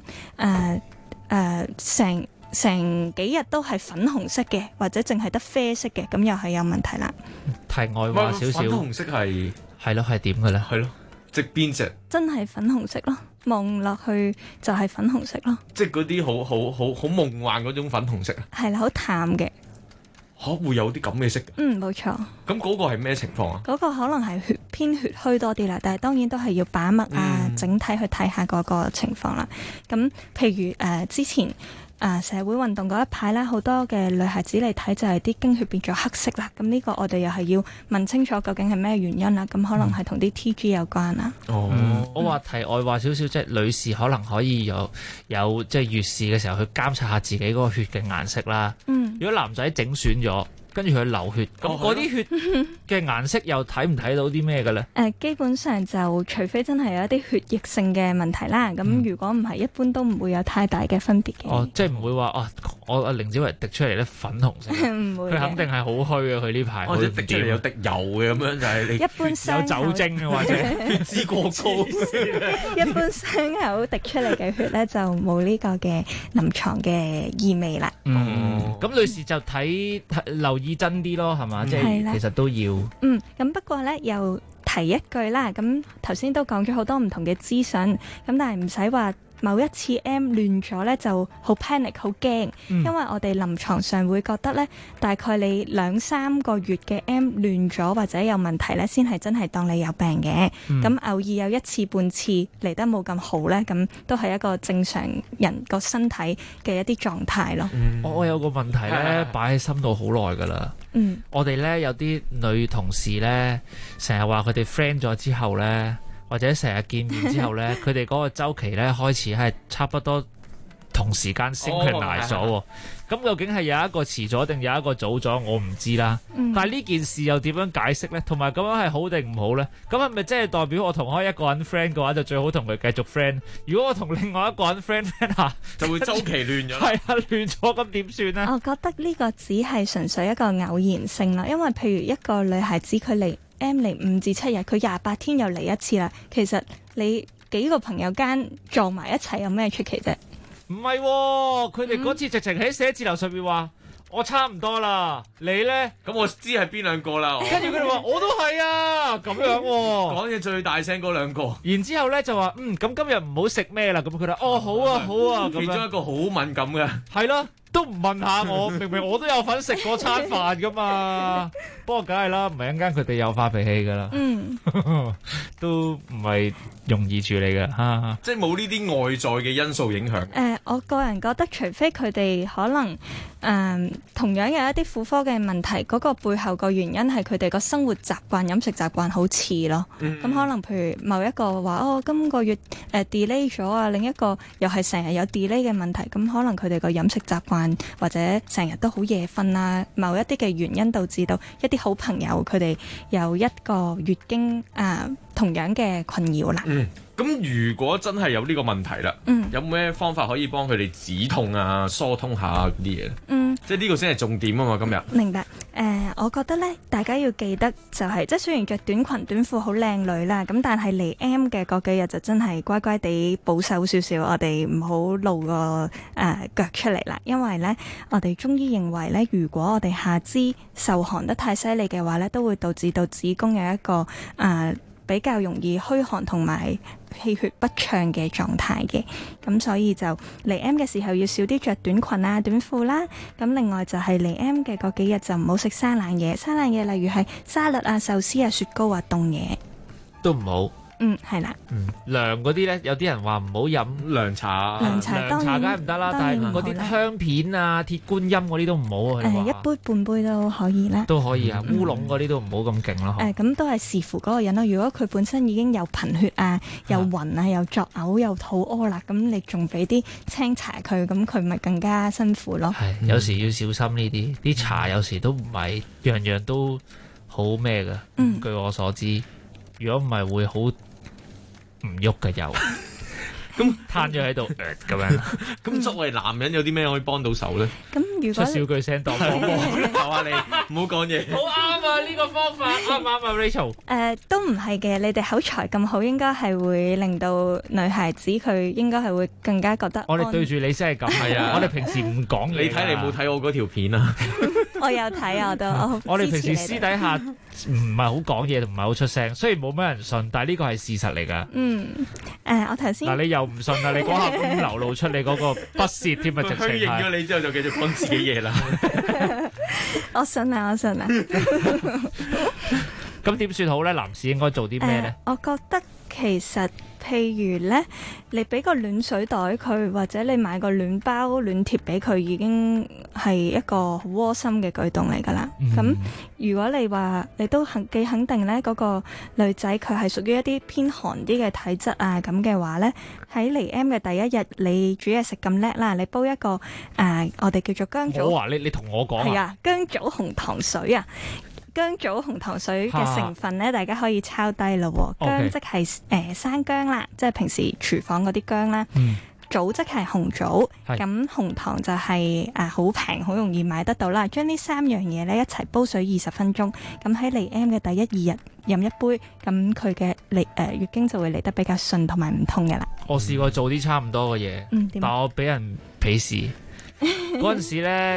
成幾日都係粉紅色嘅，或者淨係得啡色嘅，咁又係有問題啦。 題外話少少， 粉紅色係咯，係點嘅咧？ 係咯，即係邊隻？ 真係粉紅色咯，望落去就係粉紅色咯。 即係嗰啲好夢幻嗰種粉紅色啊？ 係啦，好淡嘅。 會有啲咁嘅色？ 冇錯。 咁嗰個係咩情況啊？ 嗰個可能係偏血虛多啲啦，但係當然都係要把脈啊，整體去睇下嗰個情況啦。咁譬如之前社會運動嗰一排啦，好多嘅女孩子嚟睇就係啲經血變咗黑色啦。咁呢個我哋又係要問清楚究竟係咩原因啦。咁可能係同啲 TG 有關啦。 我話題外話少少，即係女士可能可以有即係月事嘅時候去監察下自己嗰個血嘅顏色啦。如果男仔整損咗，跟住佢流血，咁嗰啲血嘅顏色又睇唔睇到啲咩嘅咧？ 基本上就除非真係有一啲血液性嘅問題啦，咁如果唔係，一般都唔會有太大嘅分別嘅。 即係唔會話我阿凌子維滴出嚟咧粉紅色， 唔會。 佢肯定係好虛啊！佢呢排或者滴出嚟有滴油嘅咁樣，就係你一般有酒精嘅或者血脂過高。 一般傷口滴出嚟嘅血咧就冇呢個嘅臨床嘅意味啦。 咁女士就留意意真啲咯，係嘛？即係其實都要。 咁不過咧又提一句啦，咁頭先都講咗好多唔同嘅資訊，咁但係唔使話某一次 M 亂咗咧就好 panic 好驚，因為我哋臨床上會覺得咧，大概你2-3個月嘅 M 亂咗或者有問題咧，先係真係當你有病嘅。咁偶爾有一次半次嚟得冇咁好咧，咁都係一個正常人個身體嘅一啲狀態咯。 我有個問題咧，擺喺心度好耐㗎啦。我哋咧有啲女同事咧，成日話佢哋 friend 咗之後咧，或者成日見面之後咧，佢哋嗰個週期咧開始係差不多同時間synchronize咗喎。咁究竟係有一個遲咗定有一個早咗，我唔知啦。但係呢件事又點樣解釋呢？同埋咁樣係好定唔好呢？咁係咪真係代表我同開一個人 friend 嘅話，就最好同佢繼續 friend？如果我同另外一個人 friend 下， 就會週期亂咗。 係啊，亂咗咁點算呢？ 我覺得呢個只係純粹一個偶然性啦，因為譬如一個女孩子佢嚟 M 嚟5至7日，佢28天又嚟一次啦。其實你幾個朋友間撞埋一齊有咩出奇啫？ 唔係喎，佢哋嗰次直情喺寫字樓上面話：我差唔多啦，你呢？ 咁我知係邊兩個啦。 跟住佢哋話：我都係啊，咁樣喎。 講嘢最大聲嗰兩個。 然之後呢就話：咁今日唔好食咩啦。咁佢哋哦，好啊，好啊。 其中一個好敏感嘅。 係咯。都唔問下我，明明我都有份食嗰餐飯噶嘛。不過梗係啦，唔係一間佢哋有發脾氣噶啦。都唔係容易處理嘅嚇。 即係冇呢啲外在嘅因素影響。 我個人覺得，除非佢哋可能同樣有一啲婦科嘅問題，嗰個背後個原因係佢哋個生活習慣、飲食習慣好似咯。咁可能譬如某一個話今個月delay 咗啊，另一個又係成日有 delay 嘅問題，咁可能佢哋個飲食習慣或者成日都好夜瞓啊，某一啲嘅原因導致到一啲好朋友佢哋有一個月經同樣嘅困擾啦。 咁如果真係有呢個問題啦，有咩方法可以幫佢哋止痛啊、疏通下嗰啲嘢咧？即係呢個先係重點啊嘛！今日明白。我覺得咧，大家要記得就係，即係雖然着短裙短褲好靚女啦，咁但係嚟 M 嘅嗰幾日就真係乖乖地保守少少，我哋唔好露個腳出嚟啦。因為咧，我哋中醫認為咧，如果我哋下肢受寒得太犀利嘅話咧，都會導致到子宮有一個比較容易虛寒同埋氣血不暢嘅狀態嘅，咁所以就嚟 M 嘅時候要少啲着短裙啊、短褲啦。咁另外就係嚟 M 嘅嗰幾日就唔好食生冷嘢，生冷嘢例如係沙律啊、壽司啊、雪糕啊、凍嘢都唔好。 係啦。 涼嗰啲咧，有啲人話唔好飲涼茶， 涼茶梗係唔得啦。但係嗰啲香片啊、鐵觀音嗰啲都唔好啊。 一杯半杯都可以啦。 都可以啊，烏龍嗰啲都唔好咁勁咯。 咁都係視乎嗰個人咯。如果佢本身已經有貧血啊、又暈啊、又作嘔、又肚屙啦，咁你仲俾啲清茶佢，咁佢咪更加辛苦咯。 係，有時要小心呢啲茶，有時都唔係樣樣都好咩㗎。據我所知，如果唔係會好唔喐嘅又， 咁攤咗喺度咁樣。 咁作為男人有啲咩可以幫到手咧？ 咁如果出少句聲當幫忙， 求下你唔好講嘢。 好啱啊！呢個方法啱唔啱啊 Rachel？ 都唔係嘅，你哋口才咁好，應該係會令到女孩子佢應該係會更加覺得。 我哋對住你先係咁，係啊！我哋平時唔講嘢。 你睇你冇睇我嗰條片啊？ 我有睇啊，我都我哋平時私底下唔係好講嘢，同唔係好出聲，雖然冇咩人信，但係呢個係事實嚟㗎。 我頭先嗱，你又唔信啦？你講下咁流露出你嗰個不屑添啊！直情佢認咗你之後就繼續講自己嘢啦。 我信啊！ 咁點算好咧？男士應該做啲咩咧？ 我覺得其實譬如咧，你俾個暖水袋佢，或者你買個暖包、暖貼俾佢，已經係一個好窩心嘅舉動嚟㗎啦。咁如果你話你都幾肯定咧，嗰個女仔佢係屬於一啲偏寒啲嘅體質啊，咁嘅話咧，喺嚟 M 嘅第一日，你煮嘢食咁叻啦，你煲一個我哋叫做薑棗。 我話你同我講係啊，薑棗紅糖水啊。薑棗紅糖水嘅成分咧，大家可以抄低咯。薑即係生薑啦，即係平時廚房嗰啲薑啦。棗即係紅棗，咁紅糖就係好平，好容易買得到啦。將呢3樣嘢咧一齊煲水20分鐘，咁喺嚟 M 嘅第1、2日飲一杯，咁佢嘅月經就會嚟得比較順同埋唔痛嘅啦。 我試過做啲差唔多嘅嘢，但我俾人鄙視。嗰陣時咧，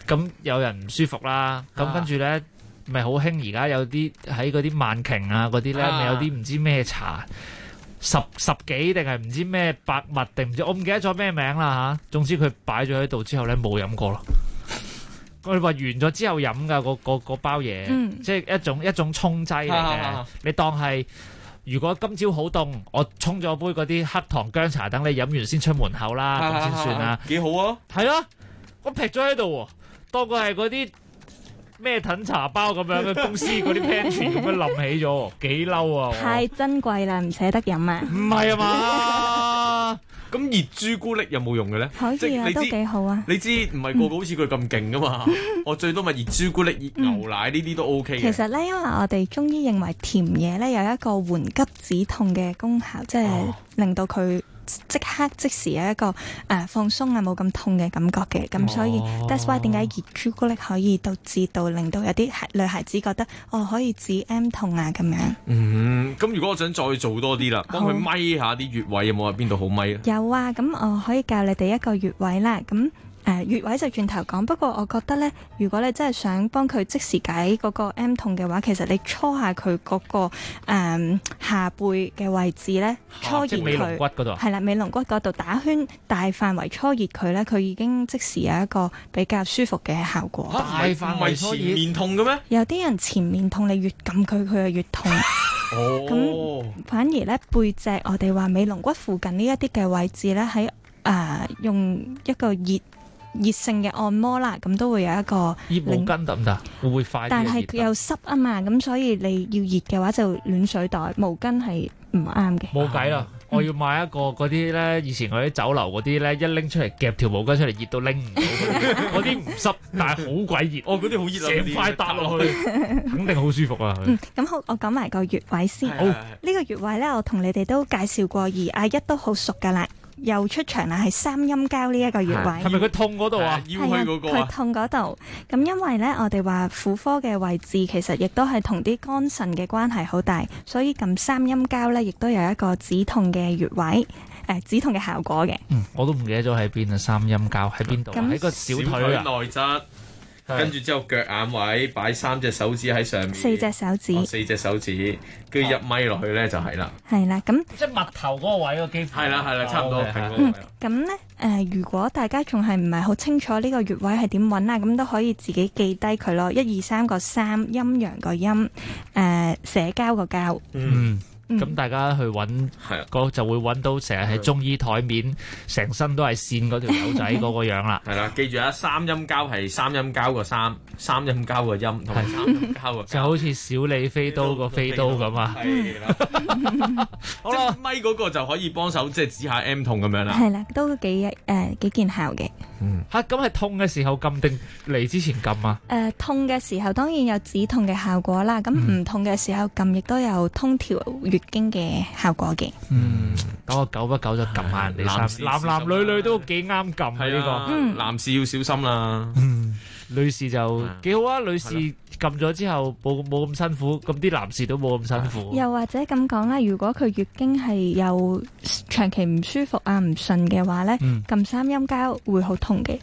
咁有人唔舒服啦，咁跟住咧咪好興而家有啲喺嗰啲萬瓊啊嗰啲咧，咪有啲唔知咩茶十幾定係唔知咩百物定唔知我唔記得咗咩名啦嚇。總之佢擺咗喺度之後咧冇飲過咯。我哋話完咗之後飲㗎嗰包嘢，即係一種沖劑嚟嘅。你當係如果今朝好凍，我沖咗杯嗰啲黑糖薑茶，等你飲完先出門口啦，咁先算啦。 幾好啊！ 係咯，我劈咗喺度喎，當佢係嗰啲咩燉茶包咁樣嘅公司嗰啲 pantry 咁樣冧起咗，幾嬲啊！ 太珍貴啦，唔捨得飲啊！ 唔係啊嘛？ 咁熱朱古力有冇用嘅咧？ 可以啊，都幾好啊！ 你知唔係個個好似佢咁勁噶嘛？我最多咪熱朱古力、熱牛奶呢啲都 OK 嘅。 其實咧，因為我哋中醫認為甜嘢咧有一個緩急止痛嘅功效，即係令到佢即刻即時有一個放鬆啊，冇咁痛嘅感覺嘅。咁所以 that's why 點解熱朱古力可以導致到令到有啲女孩子覺得可以止 M 痛啊咁樣。 咁如果我想再做多啲啦，幫佢咪下啲穴位有冇喺邊度好咪啊？ 有啊，咁我可以教你哋一個穴位啦。咁穴位就轉頭講，不過我覺得咧，如果你真係想幫佢即時解嗰個 M 痛嘅話，其實你搓下佢嗰個下背嘅位置咧，搓熱佢， 尾龍骨嗰度， 係啦，尾龍骨嗰度打圈大範圍搓熱佢咧，佢已經即時有一個比較舒服嘅效果。 大範圍搓熱， 前面痛嘅咩？ 有啲人前面痛，你越撳佢，佢就越痛。咁反而咧背脊，我哋話尾龍骨附近呢一啲嘅位置咧，喺用一個熱性嘅按摩啦，咁都會有一個熱毛巾得唔得？會唔會快啲？ 但係又濕啊嘛，咁所以你要熱嘅話就暖水袋，毛巾係唔啱嘅。 冇計啦，我要買一個嗰啲咧，以前嗰啲酒樓嗰啲咧，一拎出嚟夾條毛巾出嚟，熱到拎唔到嗰啲唔濕，但係好鬼熱。嗰啲好熱啊！成塊搭落去，肯定好舒服啊！ 咁好，我講埋個穴位先。好，呢個穴位咧，我同你哋都介紹過，而阿一都好熟噶啦。又出場啦，係三陰交呢一個穴位。 係咪佢痛嗰度啊？ 腰虛嗰個啊？ 佢痛嗰度。咁因為咧，我哋話婦科嘅位置其實亦都係同啲肝腎嘅關係好大，所以撳三陰交咧，亦都有一個止痛嘅穴位，止痛嘅效果嘅。 我都唔記得咗喺邊啊！三陰交喺邊度？喺個小腿啊！ 內側。跟住之後腳眼位擺3隻手指喺上面，4隻手指，4隻手指，跟住一咪落去咧就係啦。 係啦，咁即係蜜頭嗰個位個肌膚。係啦，差唔多係嗰個位。 咁咧如果大家仲係唔係好清楚呢個穴位係點揾啊，咁都可以自己記低佢咯。1、2、3個3，陰陽個陰，社交個交。 咁大家去揾，就會揾到成日喺中醫台面，成身都係線嗰條友仔嗰個樣啦。 係啦，記住啊，三陰交係三陰交個三，三陰交個陰，同埋三陰交個交， 就好似小李飛刀個飛刀咁啊。係啦， 好啦，咪嗰個就可以幫手即係止下 M 痛咁樣啦。 係啦，都幾見效嘅。 咁係痛嘅時候撳定嚟之前撳啊？ 痛嘅時候當然有止痛嘅效果啦，咁唔痛嘅時候撳亦都有通調月經嘅效果嘅。 等我久不久就撳下人哋衫，男女都幾啱撳呢個。 男士要小心啦。 女士就幾好啊，女士撳咗之後冇咁辛苦，咁啲男士都冇咁辛苦。 又或者咁講啦，如果佢月經係有長期唔舒服啊唔順嘅話咧，撳三陰交會好痛嘅。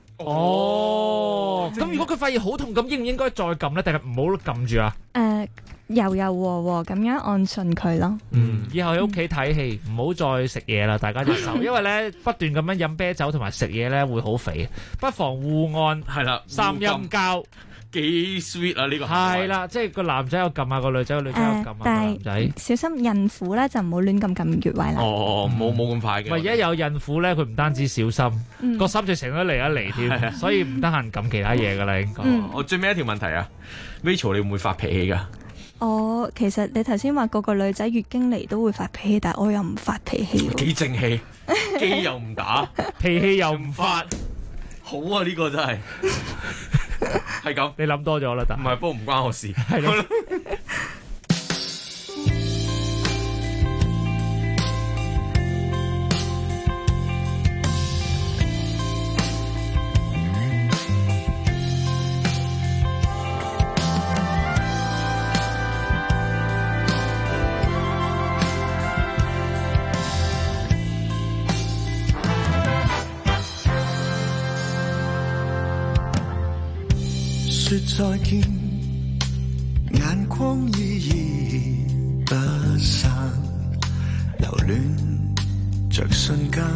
咁如果佢發現好痛，咁應唔應該再撳咧？定係唔好撳住啊？ 柔柔和和咁樣按順佢咯。 以後喺屋企睇戲唔好再食嘢啦，大家隻手，因為咧不斷咁樣飲啤酒同埋食嘢咧會好肥，不妨互按。 係啦， 三陰交幾 sweet 啊！呢個係啦，即係個男仔又撳下個女仔，個女仔又撳下個男仔。 小心孕婦咧就唔好亂咁撳穴位啦。 冇咁快嘅。 而家有孕婦咧，佢唔單止小心，個心就成咗嚟一嚟添，所以唔得閒撳其他嘢噶啦，應該。 我最尾一條問題啊 ，Rachel 你會唔會發脾氣噶？ 其實你頭先話個女仔月經嚟都會發脾氣，但係我又唔發脾氣。 幾正氣，機又唔打， 脾氣又唔發， 好啊！呢個真係係咁， 你諗多咗啦，但唔係，不過唔關我事。 係咯。 說再見，眼光依依不散，留戀着瞬間，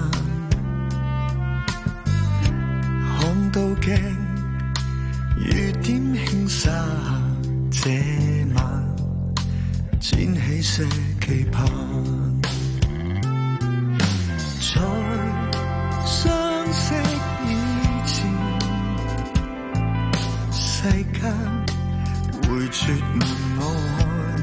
看到鏡雨點輕灑，這晚剪起些期盼，在相識以前，世間會絕望愛，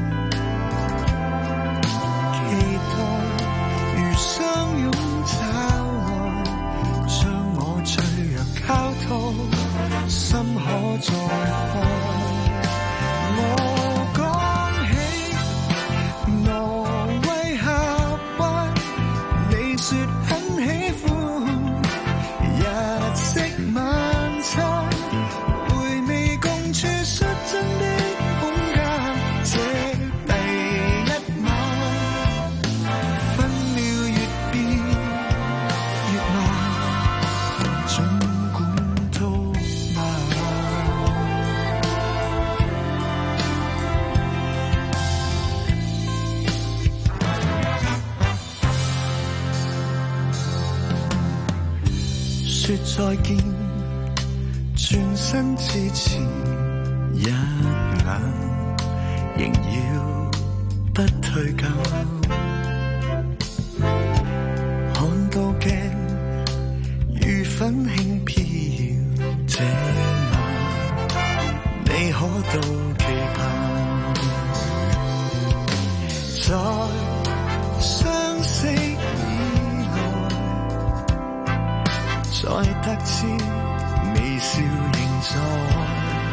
期待如相擁找愛，將我脆弱交託，心可再開。我講起挪威峽灣，你說很喜歡日式晚餐，回味共處率真的空間，這第一晚分秒越變越慢，儘管都難。說再見，轉身之前一眼，仍要不退減。看到鏡如粉輕飄，這晚你可到期盼，在相識以外，再得知微笑仍在，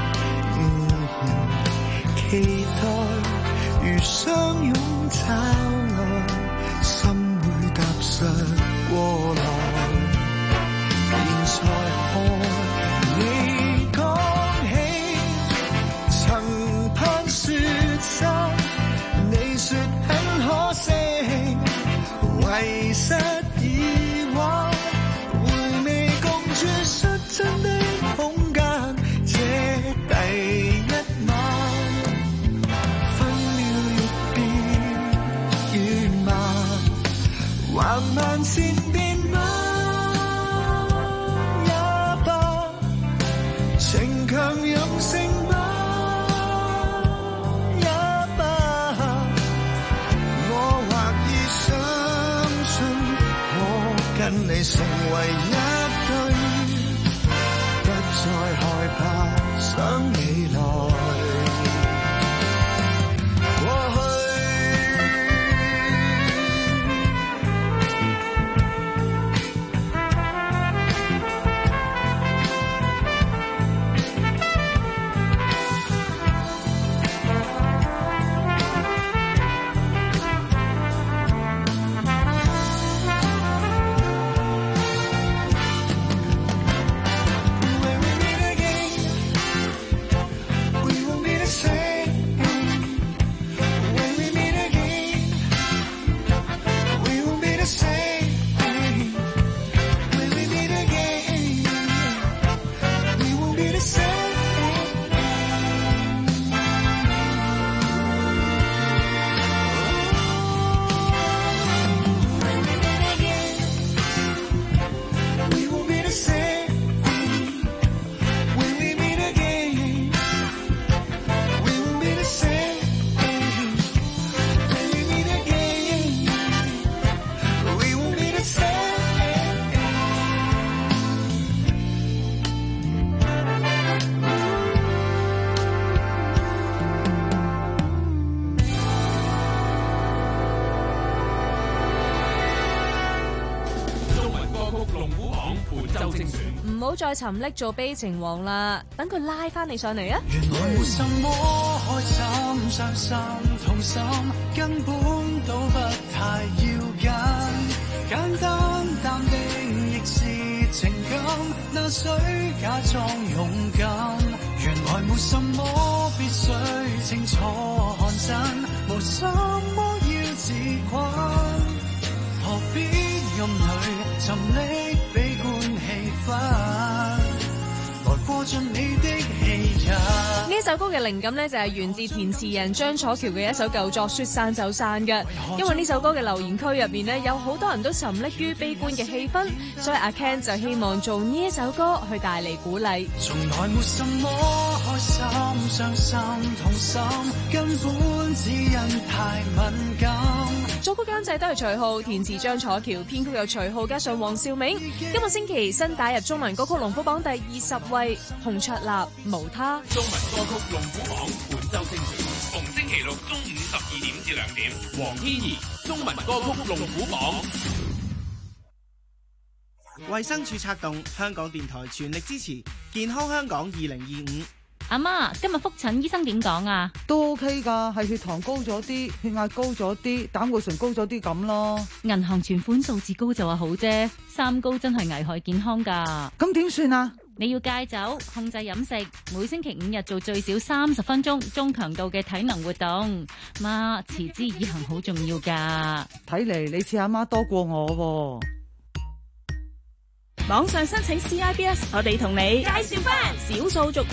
期待如相擁找愛，心會踏實過來。現在看你講起曾攀雪山，你說很可惜，遺失以往，回味共處率真的空間，這第一晚分秒越變越慢，橫漫善變嗎也罷，情強任性嗎也罷，我或已相信可跟你成為一對，不再害怕想未來過去。 唔好再沉溺做悲情王啦，等佢拉翻你上嚟啊！ 原來沒什麼開心、傷心、痛心，根本都不太要緊。簡單淡定亦是情感，那需假裝勇敢。原來沒什麼必須清楚看真，無什麼要自困，何必暗裏沉溺悲觀氣氛，來過盡你的氣人。 首歌嘅靈感呢，就係源自填詞人張楚橋嘅一首舊作《說散就散》嘅，因為呢首歌嘅留言區入面呢，有好多人都沉溺於悲觀嘅氣氛，所以阿 Ken 就希望做呢一首歌去帶嚟鼓勵。 從來沒什麼開心、傷心、痛心，根本只因太敏感。 作曲監製都係徐浩，填詞張楚橋，編曲有徐浩加上黃兆銘。今個星期新打入中文歌曲龍虎榜第20位，洪卓立無他。 中文歌曲龍虎榜本周星期，逢星期六中午12點至2點，黃天怡中文歌曲龍虎榜。 衛生署策動，香港電台全力支持健康香港2025。 阿媽，今日復診醫生點講啊？ 都 OK 㗎，係血糖高咗啲，血壓高咗啲，膽固醇高咗啲咁咯。 銀行存款數字高就話好啫，3高真係危害健康㗎。 咁點算啊？ 你要戒酒，控制飲食，每星期5日做最少30分鐘中強度嘅體能活動。媽，持之以恆好重要㗎。 睇嚟你似阿媽多過我喎。 網上申請 CIBS， 我哋同你介紹返少數族裔、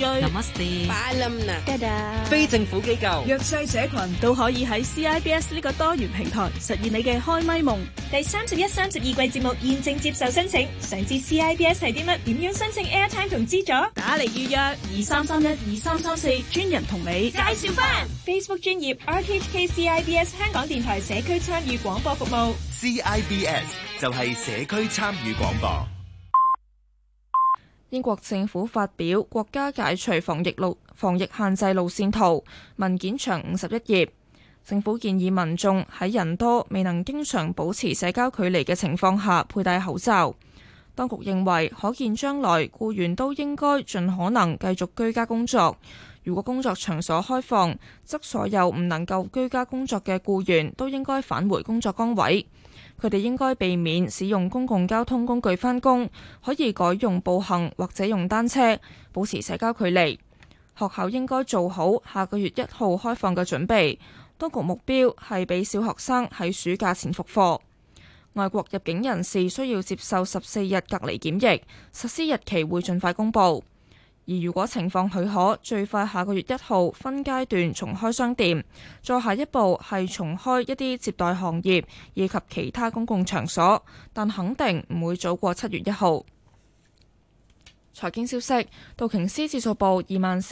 非政府機構、弱勢社群都可以喺 CIBS 呢個多元平台實現你嘅開咪夢。第31、32季節目現正接受申請，想知 CIBS 係啲乜？點樣申請 Airtime 同資助？打嚟預約23312334，專人同你介紹返。Facebook 專頁 RTHK CIBS 香港電台社區參與廣播服務。 CIBS 就係社區參與廣播。 英國政府發表國家解除防疫限制路線圖，文件長51頁。政府建議民眾喺人多未能經常保持社交距離嘅情況下佩戴口罩。當局認為可見將來僱員都應該盡可能繼續居家工作。如果工作場所開放，則所有唔能夠居家工作嘅僱員都應該返回工作崗位。佢哋應該避免使用公共交通工具返工，可以改用步行或者用單車，保持社交距離。學校應該做好下個月1號開放嘅準備。當局目標係俾小學生喺暑假前復課。外國入境人士需要接受14日隔離檢疫，實施日期會盡快公佈。而如果情況許可，最快下個月1號分階段重開商店，再下一步係重開一啲接待行業以及其他公共場所，但肯定唔會早過7月1號。財經消息，道瓊斯指數報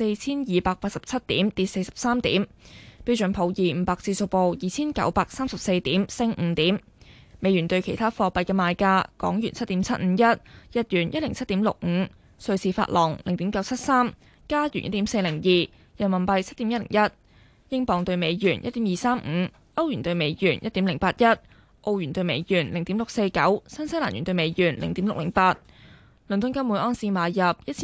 24,287點，跌43點；標準普爾500指數報2,934點，升5點。美元對其他貨幣嘅賣價：港元7.751，日元107.65。瑞士法郎0.973，加元1.402，人民幣7.101，英鎊對美元1.235，歐元對美元1.081，澳元對美元0.649，新西蘭元對美元0.608。倫敦金每盎司買入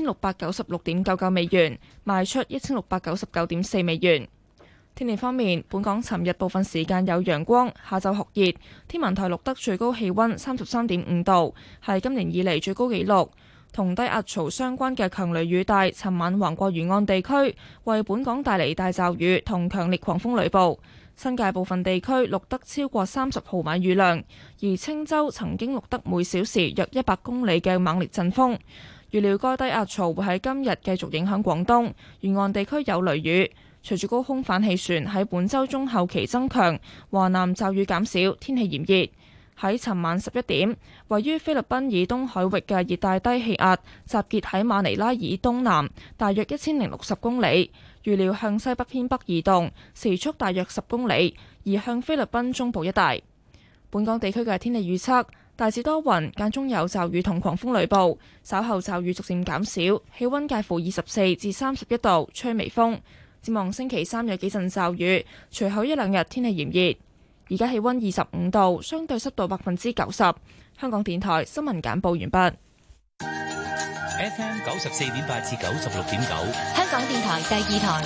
1696.99美元，賣出1699.4美元。天氣方面，本港尋日部分時間有陽光，下晝酷熱，天文台錄得最高氣溫33.5度，係今年以嚟最高紀錄。同低壓槽相關嘅強雷雨帶尋晚橫過沿岸地區，為本港帶嚟大驟雨同強烈狂風雷暴。新界部分地區錄得超過30毫米雨量，而青州曾經錄得每小時約100公里嘅猛烈陣風。預料該低壓槽會喺今日繼續影響廣東沿岸地區有雷雨。隨住高空反氣旋喺本週中後期增強，華南驟雨減少，天氣炎熱。喺尋晚11點，位於菲律賓以東海域嘅熱帶低氣壓集結喺馬尼拉以東南，大約1060公里，預料向西北偏北移動，時速大約10公里，移向菲律賓中部一帶。本港地區嘅天氣預測，大致多雲，間中有驟雨同狂風雷暴，稍後驟雨逐漸減少，氣溫介乎24至31度，吹微風。展望星期3有幾陣驟雨，隨後1、2日天氣炎熱。而家氣溫25度，相對濕度90%。香港電台新聞簡報完畢。 FM 94.8至96.9， 香港電台第2台。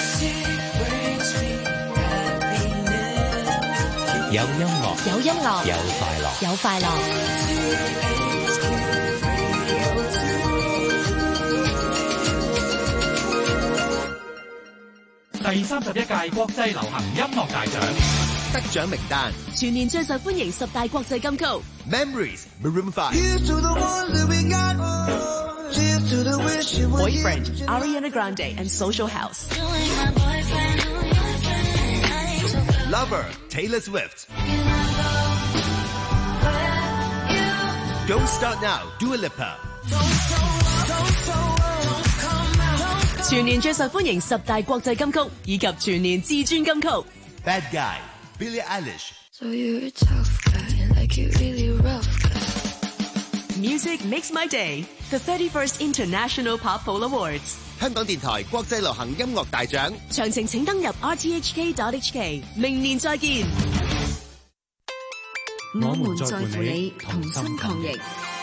有音樂， 有音樂， 有快樂， 有快樂。 第31屆國際流行音樂大獎得獎名單， 全年最受歡迎10大國際金曲 Memories Maroon 5。 Boyfriend, Ariana Grande and Social House. Lover, Taylor Swift. Don't Start Now, Dua Lipa. 全年最受歡迎10大國際金曲以及全年至尊金曲。 Bad Guy, Billie Eilish. So you're a tough guy, like you really rough guy. Music makes my day. The 31st International Pop Poll Awards. 香港電台國際流行音樂大獎。 詳情請登入 rthk.hk。明年再見。 我們在乎你，同心抗疫。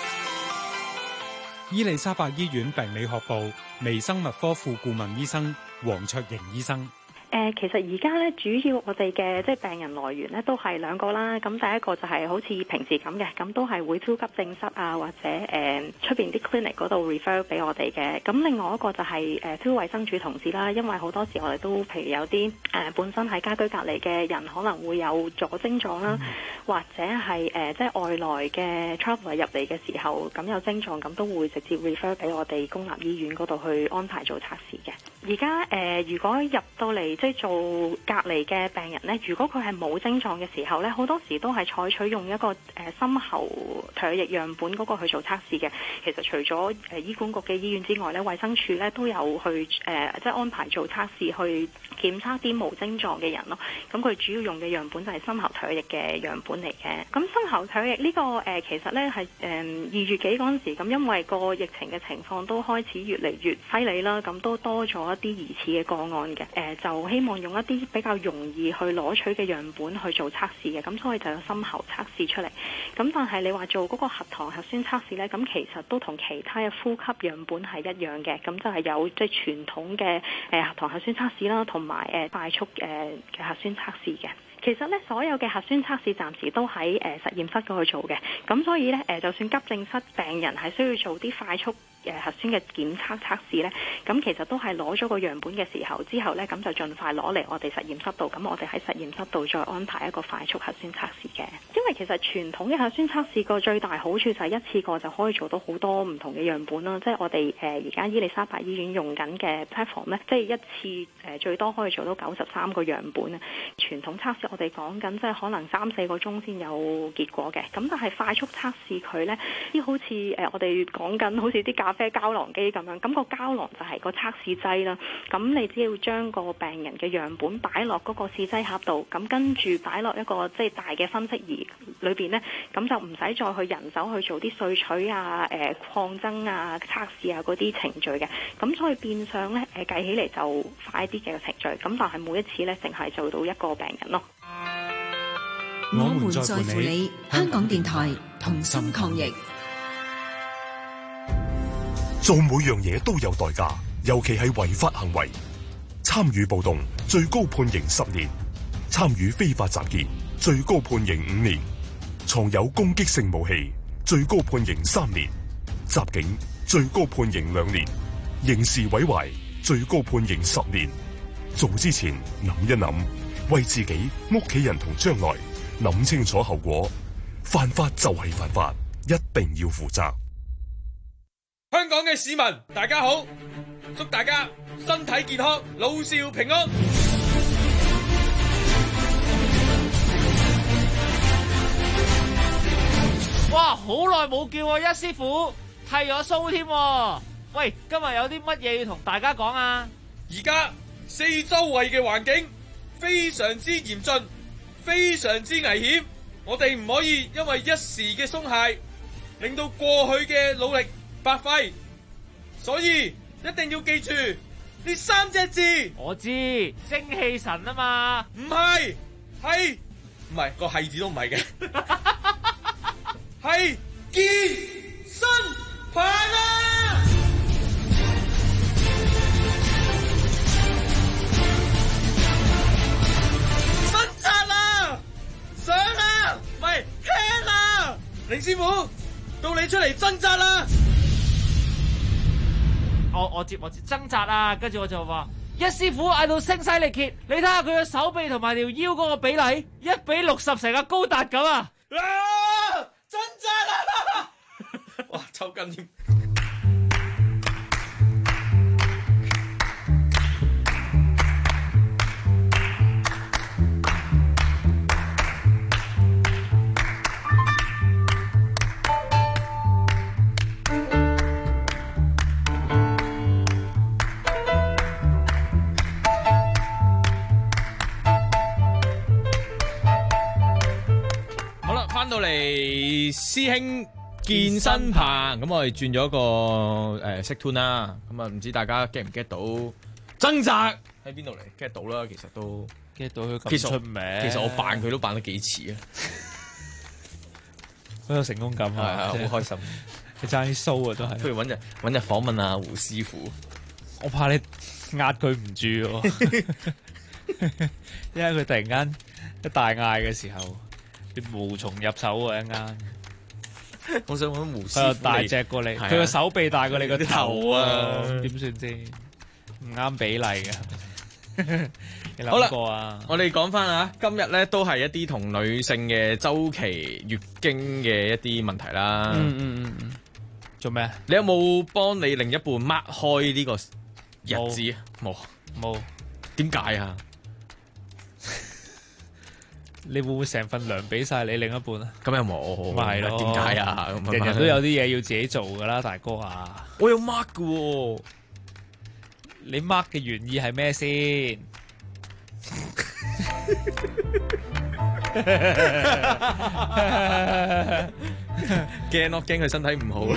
伊利沙伯醫院病理學部微生物科副顧問醫生黃卓瑩醫生。 其實而家咧，主要我哋嘅即係病人來源咧，都係兩個啦。咁第一個就係好似平時咁嘅，咁都係會超急症室啊，或者出邊啲 clinic 嗰度 refer 俾我哋嘅。咁另外一個就係超衛生署同事啦，因為好多時我哋都譬如有啲本身喺家居隔離嘅人可能會有咗症狀啦，或者係即係外來嘅 traveler 入嚟嘅時候，咁有症狀，咁都會直接 refer 俾我哋公立醫院嗰度去安排做測試嘅。而家如果入到嚟即係做隔離嘅病人呢，如果佢係冇症狀嘅時候呢，好多時都係採取用一個深喉唾液樣本嗰個去做測試嘅。其實除咗醫管局嘅醫院之外呢，衛生署呢都有去即係安排做測試去檢測啲無症狀嘅人咯。咁佢主要用嘅樣本就係深喉唾液嘅樣本嚟嘅。咁深喉唾液呢個其實呢係2月幾嗰陣時，咁因為個疫情嘅情況都開始越嚟越犀利啦，咁都多咗一啲疑似嘅個案嘅。就希望用一啲比較容易去攞取嘅樣本去做測試嘅，咁所以就有深喉測試出嚟。咁但係你話做嗰個核糖核酸測試呢，咁其實都同其他嘅呼吸樣本係一樣嘅，咁就係有即係傳統嘅核糖核酸測試啦，同埋快速嘅核酸測試嘅。其實咧，所有嘅核酸測試暫時都喺實驗室嗰度做嘅，咁所以咧就算急症室病人係需要做啲快速核酸嘅檢測測試咧，咁其實都係攞咗個樣本嘅時候之後咧，咁就盡快攞嚟我哋實驗室度，咁我哋喺實驗室度再安排一個快速核酸測試嘅。因為其實傳統嘅核酸測試個最大好處就係一次過就可以做到好多唔同嘅樣本啦，即係我哋而家伊利沙伯醫院用緊嘅 platform 咧，即係一次最多可以做到93個樣本啊。傳統測試我哋講緊即係可能3-4個鐘先有結果嘅，咁但係快速測試佢呢，啲好似我哋講緊好似啲咖啡膠囊機咁樣，咁個膠囊就係個測試劑啦。咁你只要將個病人嘅樣本擺落嗰個試劑盒度，咁跟住擺落一個即係大嘅分析儀裏邊呢，咁就唔使再去人手去做啲萃取啊、擴增啊、測試啊嗰啲程序嘅。咁所以變相呢，計起嚟就快啲嘅程序。咁但係每一次呢，淨係做到一個病人咯。 我們在乎你，香港電台同心抗疫。 做每樣嘢都有代價，尤其係違法行為。參與暴動最高判刑10年，參與非法集結最高判刑5年，藏有攻擊性武器最高判刑3年，襲警最高判刑2年，刑事毀壞最高判刑10年。做之前諗一諗，為自己、屋企人同將來諗清楚後果。犯法就係犯法，一定要負責。 香港嘅市民大家好，祝大家身體健康，老少平安。 哇，好耐冇見喎，一師傅剃咗鬚添。喂，今日有啲乜嘢要同大家講啊？ 而家四周圍嘅環境非常之嚴峻，非常之危險，我哋唔可以因為一時嘅鬆懈，令到過去嘅努力白費，所以一定要記住呢3隻字。 我知，精氣神啊嘛。 唔係，係唔係個係字都唔係嘅，係健身棒啊！掙扎啦，上啦，唔係聽啦，凌師傅，到你出嚟掙扎啦！ 我接掙扎啊，跟住我就話一師傅嗌到聲嘶力竭，你睇下佢嘅手臂同埋條腰嗰個比例1比60，成個高達咁啊！ 掙扎啦！哇，抽筋添！ 師兄健身棚，咁我哋轉咗個色 tune 啦，咁啊唔知大家 get 唔 get 到掙扎喺邊度嚟 get 到啦，其實都 get 到佢咁出名， 其實我扮佢都扮得幾似啊， 好有成功感啊， 好開心。 你爭啲須啊，都係。 不如揾日訪問下胡師傅。 我怕你壓佢唔住喎，因為佢突然間一大嗌嘅時候，你無從入手啊！一間。 我想揾胡師傅。 佢又大隻過你，佢個手臂大過你個頭啊！點算先？唔啱比例嘅。你諗過啊？ 我哋講翻啊，今日咧都係一啲同女性嘅週期月經嘅一啲問題啦。 做咩？ 你有冇幫你另一半 mark 開呢個日子？冇。點解啊？ 你會唔會成份糧俾晒你另一半啊？ 咁又冇。 咪係咯？ 點解啊？ 人人都有啲嘢要自己做噶啦，大哥啊！ 我有 mark 嘅喎。 你 mark 嘅原意係咩先？ 驚咯，驚佢身體唔好。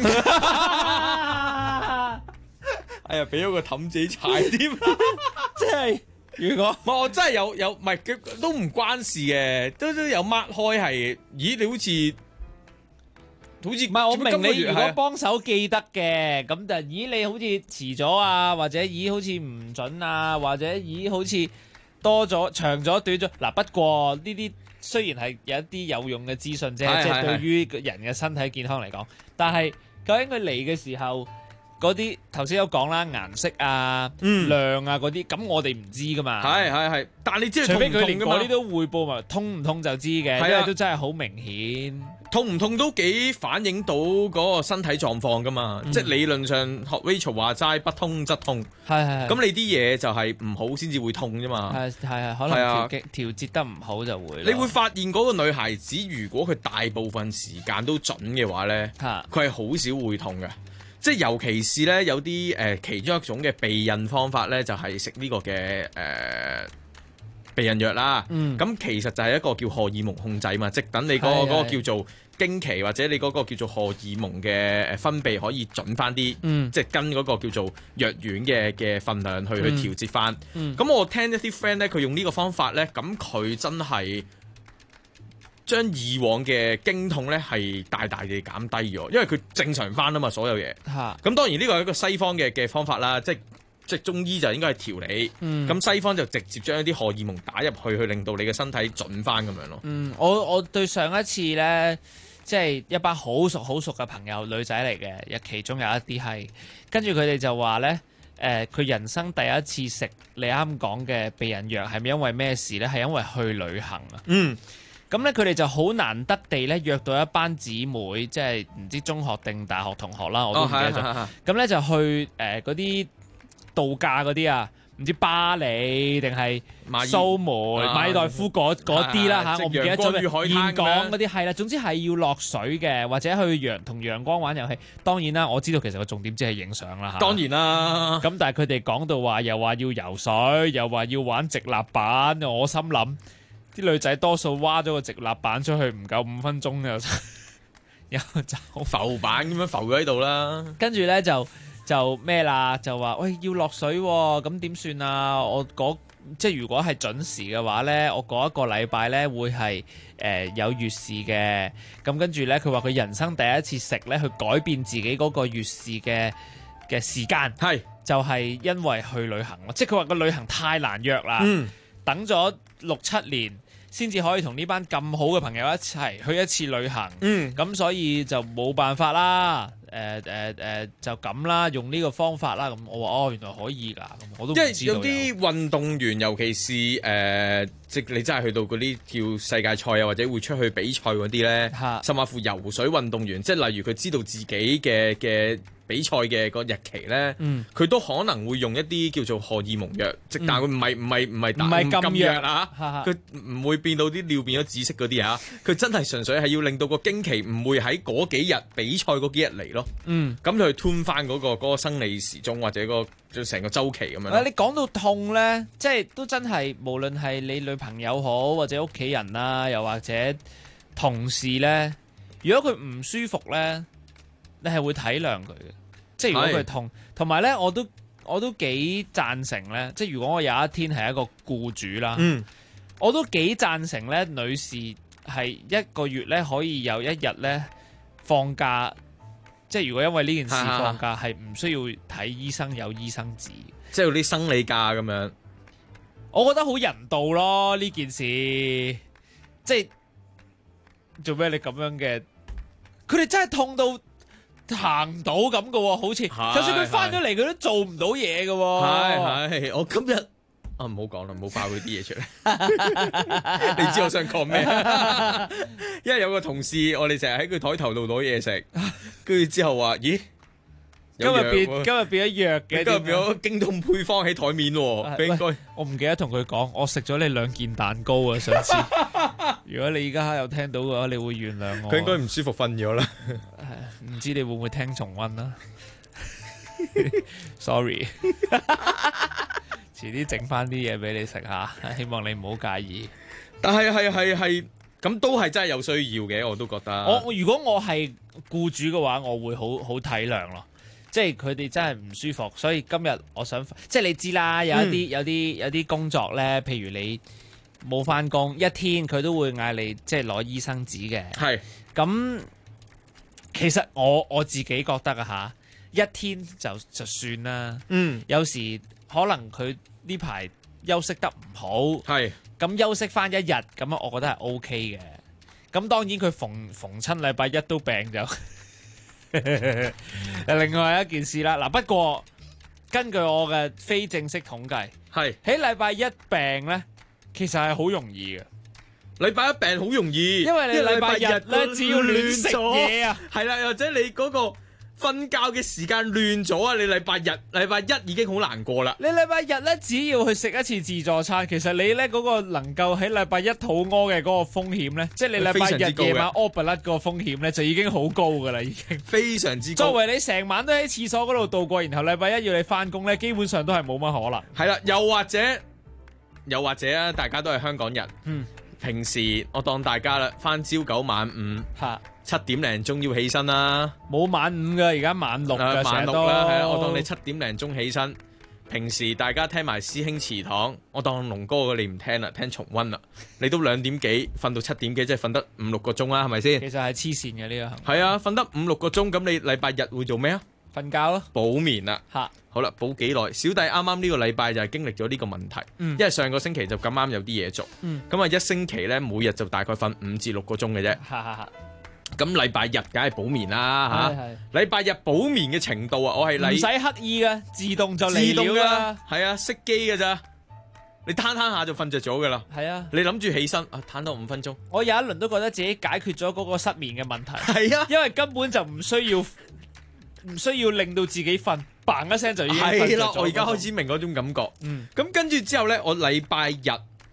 哎呀，俾咗個氹自己踩添， 即係如果我真係有唔係都唔關事嘅，都有 mark 開係。咦，你好似唔係，我明你如果幫手記得嘅，咁就咦你好似遲咗啊，或者咦好似唔準啊，或者咦好似多咗長咗短咗。嗱，不過呢啲雖然係有一啲有用嘅資訊啫，即係對於人嘅身體健康嚟講，但係究竟佢嚟嘅時候嗰啲頭先有講啦，顏色啊、量啊嗰啲，咁我哋唔知噶嘛。 係，但係你知佢除非佢連痛唔痛㗎嘛？ 嗰啲都匯報埋，痛唔痛就知嘅，因為都真係好明顯。 痛唔痛都幾反映到嗰個身體狀況噶嘛，即係理論上學 Rachel 話齋不通則痛， 係咁你啲嘢就係唔好先至會痛啫嘛， 係可能調節得唔好就會。 你會發現嗰個女孩子如果佢大部分時間都準嘅話咧，佢係好少會痛嘅，即係尤其是咧有啲其中一種嘅避孕方法咧，就係食呢個嘅避孕藥啦，咁其實就係一個叫荷爾蒙控制嘛，即等你嗰個叫做經期或者你嗰個叫做荷爾蒙嘅分泌可以準翻啲，即係跟嗰個叫做藥丸嘅份量去調節翻。咁我聽一啲 friend 咧，佢用呢個方法咧，咁佢真係將以往嘅經痛咧係大大地減低咗，因為佢正常翻啊嘛，所有嘢。咁當然呢個係一個西方嘅方法啦，即係中醫就應該係調理，咁西方就直接將一啲荷爾蒙打入去令到你嘅身體準翻咁樣咯。 我對上一次咧，即係一班好熟嘅朋友，女仔嚟嘅，其中有一啲係，跟住佢哋就話咧，佢人生第一次食你啱講嘅避孕藥係咪因為咩事咧？係因為去旅行啊。咁咧佢哋就好難得地咧約到一班姊妹，即係唔知中學定大學同學啦，我都唔記得咗。咁咧就去嗰啲度假嗰啲啊，唔知巴黎定係蘇梅、馬爾代夫嗰啲啦嚇，我唔記得咗咩。峴港嗰啲係啦，總之係要落水嘅，或者去同陽光玩遊戲。當然啦，我知道其實個重點只係影相啦嚇。 當然啦。咁但係佢哋講到話，又話要游水，又話要玩直立板，我心諗啲女仔多數挖咗個直立板出去唔夠5分鐘又走浮板咁樣浮咗喺度啦。 跟住咧就咩啦？就話喂要落水喎，咁點算啊？即係如果係準時嘅話咧，我嗰一個禮拜咧會係有月事嘅。咁跟住咧，佢話佢人生第一次食咧，去改變自己嗰個月事嘅時間，就係因為去旅行咯。即係佢話個旅行太難約啦，等咗6-7年先至可以同呢班咁好嘅朋友一齊去一次旅行。咁所以就冇辦法啦。就咁啦，用呢個方法啦。咁我話原來可以㗎，我都唔知道。 因為有啲運動員，尤其是即你真係去到嗰啲叫世界賽啊，或者會出去比賽嗰啲咧，甚至乎游水運動員，即係例如佢知道自己嘅比賽嘅個日期咧，佢都可能會用一啲叫做荷爾蒙藥，但係佢唔係禁藥啊，佢唔會變到啲尿變咗紫色嗰啲啊，佢真係純粹係要令到個經期唔會喺嗰幾日比賽嗰幾日嚟咯。咁就去 tune 翻嗰個生理時鐘或者成個週期咁樣。 你講到痛咧，即係都真係無論係你女朋友好或者屋企人啦，又或者同事咧。 如果佢唔舒服咧，你係會體諒佢嘅。即係如果佢痛，同埋咧，我都幾贊成咧。即係如果我有一天係一個僱主啦，我都幾贊成咧，女士係一個月咧可以有一日咧放假。即係如果因為呢件事放假，係唔需要睇醫生，有醫生紙， 即係有啲生理假咁樣。 我覺得好人道咯呢件事。即係做咩你咁樣嘅？佢哋真係痛到行唔到咁嘅喎，好似就算佢翻咗嚟，佢都做唔到嘢嘅喎。 係，我今日唔好講啦，唔好爆佢啲嘢出嚟。你知我想講咩？因為有個同事，我哋成日喺佢台頭度攞嘢食，跟住之後話：咦， 今日變咗藥嘅， 今日變咗經痛配方喺台面喎。應該我唔記得同佢講，我食咗你2件蛋糕啊！上次，如果你而家有聽到嘅話，你會原諒我。 佢應該唔舒服瞓咗啦。 唔知你會唔會聽重溫啦？Sorry， 遲啲整翻啲嘢俾你食下，希望你唔好介意。 但係咁都係真係有需要嘅，我都覺得。 如果我係僱主嘅話，我會好體諒咯。即係佢哋真係唔舒服，所以今日我想，即係你知啦，有啲工作咧，譬如你冇翻工一天，佢都會嗌你即係攞醫生紙嘅。 係咁。其實我自己覺得啊嚇，一天就算啦。有時可能佢呢排休息得唔好，咁休息翻一日咁我覺得係 OK 嘅。咁當然佢逢親禮拜一都病就另外一件事啦。嗱，不過根據我嘅非正式統計，喺禮拜一病咧，其實係好容易嘅。 禮拜一病好容易， 因為你禮拜日咧只要亂食嘢啊， 係啦，或者你嗰個瞓覺嘅時間亂咗啊，你禮拜一已經好難過啦。 你禮拜日咧只要去食一次自助餐，其實你咧嗰個能夠喺禮拜一肚屙嘅嗰個風險咧，即係你禮拜日夜晚屙不甩個風險咧，就已經好高噶啦，已經非常之高。 作為你成晚都喺廁所嗰度度過，然後禮拜一要你翻工咧，基本上都係冇乜可能。 係啦，又或者啊，大家都係香港人。平時我當大家啦，翻朝9晚5，7點零鐘要起身啦。 冇晚5嘅，而家晚6嘅， 晚6啦，係啊，我當你7點零鐘起身。平時大家聽埋師兄祠堂，我當龍哥你唔聽啦，聽重溫啦。你都2點幾瞓到7點幾，即係瞓得5-6個鐘啦，係咪先？ 其實係黐線嘅呢個行為。 係啊，瞓得5-6個鐘，咁你禮拜日會做咩啊？ 瞓覺咯， 補眠啦。好啦，補幾耐？小弟啱啱呢個禮拜就係經歷咗呢個問題，因為上個星期就咁啱有啲嘢做，咁啊一星期咧每日就大概瞓5至6個鐘嘅啫。咁禮拜日梗係補眠啦嚇，禮拜日補眠嘅程度啊，我係唔使刻意嘅，自動就嚟了啦。 係啊，熄機嘅咋，你攤下就瞓着咗噶啦。 係啊， 你諗住起身啊，攤多5分鐘。 我有一輪都覺得自己解決咗嗰個失眠嘅問題。 係啊， 因為根本就唔需要令到自己瞓，bang一聲就已經瞓着咗。 係啦，我而家開始明嗰種感覺。咁跟住之後咧，我禮拜日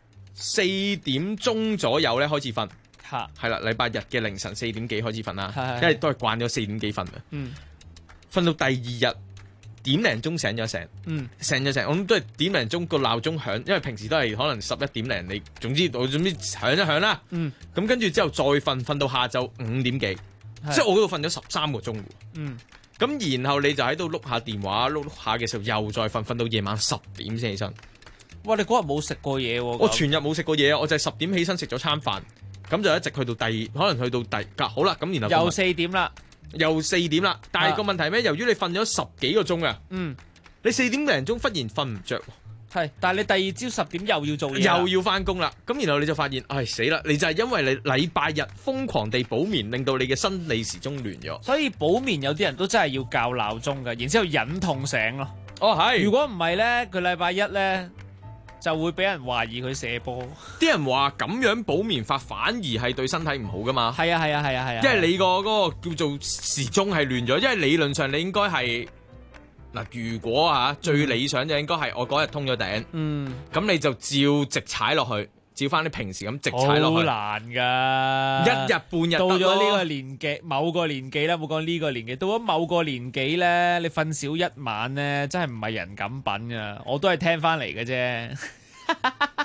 4點鐘左右咧開始瞓。係啦，禮拜日嘅凌晨4點幾開始瞓啦，因為都係慣咗4點幾瞓嘅。瞓到第二日點零鐘醒咗醒，我諗都係點零鐘個鬧鐘響，因為平時都係可能11點零，你總之響一響啦。咁跟住之後再瞓到下晝5點幾，即係我嗰度瞓咗13個鐘。咁然後你就喺度碌下電話，碌下嘅時候又再瞓到夜晚10點先起身。 哇！你嗰日冇食過嘢喎？ 我全日冇食過嘢啊！我就係10點起身食咗餐飯，咁就一直去到可能去到好啦。咁然後又4點啦， 又4點啦。但係個問題咩？由於你瞓咗10幾個鐘啊，你4點零鐘忽然瞓唔着。 係，但係你第二朝10點又要做嘢， 又要翻工啦。咁然後你就發現，唉死啦！你就係因為你禮拜日瘋狂地補眠，令到你嘅生理時鐘亂咗。 所以補眠有啲人都真係要校鬧鐘㗎，然之後忍痛醒咯。 係。 如果唔係咧，佢禮拜一咧就會俾人懷疑佢射波。 啲人話咁樣補眠法反而係對身體唔好噶嘛。 係啊， 因為你嗰個叫做時鐘係亂咗，因為理論上你應該係。嗱，如果最理想就應該係我嗰日通咗頂，咁你就照直踩落去，照翻你平時咁直踩落去。 好難㗎， 一日半日到咗呢個年紀，某個年紀啦，冇講呢個年紀，到咗某個年紀咧，你瞓少一晚咧，真係唔係人咁品㗎，我都係聽翻嚟嘅啫。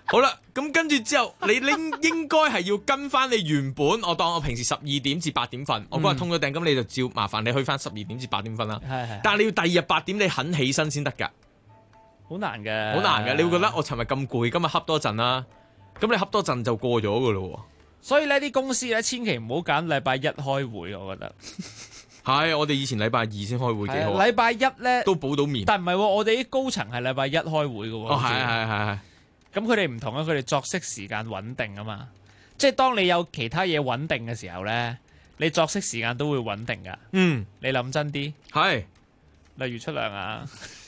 好啦，咁跟住之後，你應該係要跟翻你原本，我當我平時12點至8點瞓，我嗰日通咗訂，咁你就照麻煩你去翻12點至8點瞓啦。 係。 但係你要第二日8點你肯起身先得㗎， 好難嘅。 好難嘅，你會覺得我尋日咁攰，今日瞌多陣啦，咁你瞌多陣就過咗㗎咯。 所以呢啲公司咧，千祈唔好揀禮拜一開會，我覺得。 係，我哋以前禮拜二先開會幾好。 禮拜一咧都補到面， 但唔係喎，我哋啲高層係禮拜一開會嘅喎。 哦，係。 咁佢哋唔同啊，佢哋作息時間穩定啊嘛。即係當你有其他嘢穩定嘅時候咧，你作息時間都會穩定噶。 嗯， 你諗真啲。 係。 例如出糧啊，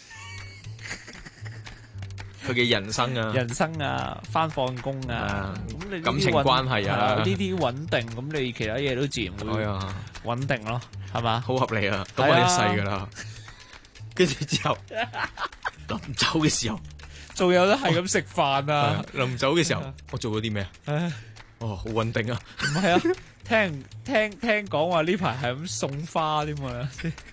佢嘅人生啊， 返放工啊，咁你感情關係啊， 呢啲穩定，咁你其他嘢都自然會穩定咯，係嘛？ 好合理啊，咁我一世噶啦。跟住之後臨走嘅時候， 仲有得係咁食飯啊！ 臨走嘅時候，我做咗啲咩啊？哦，好穩定啊！ 唔係啊，聽講話呢排係咁送花添嘛？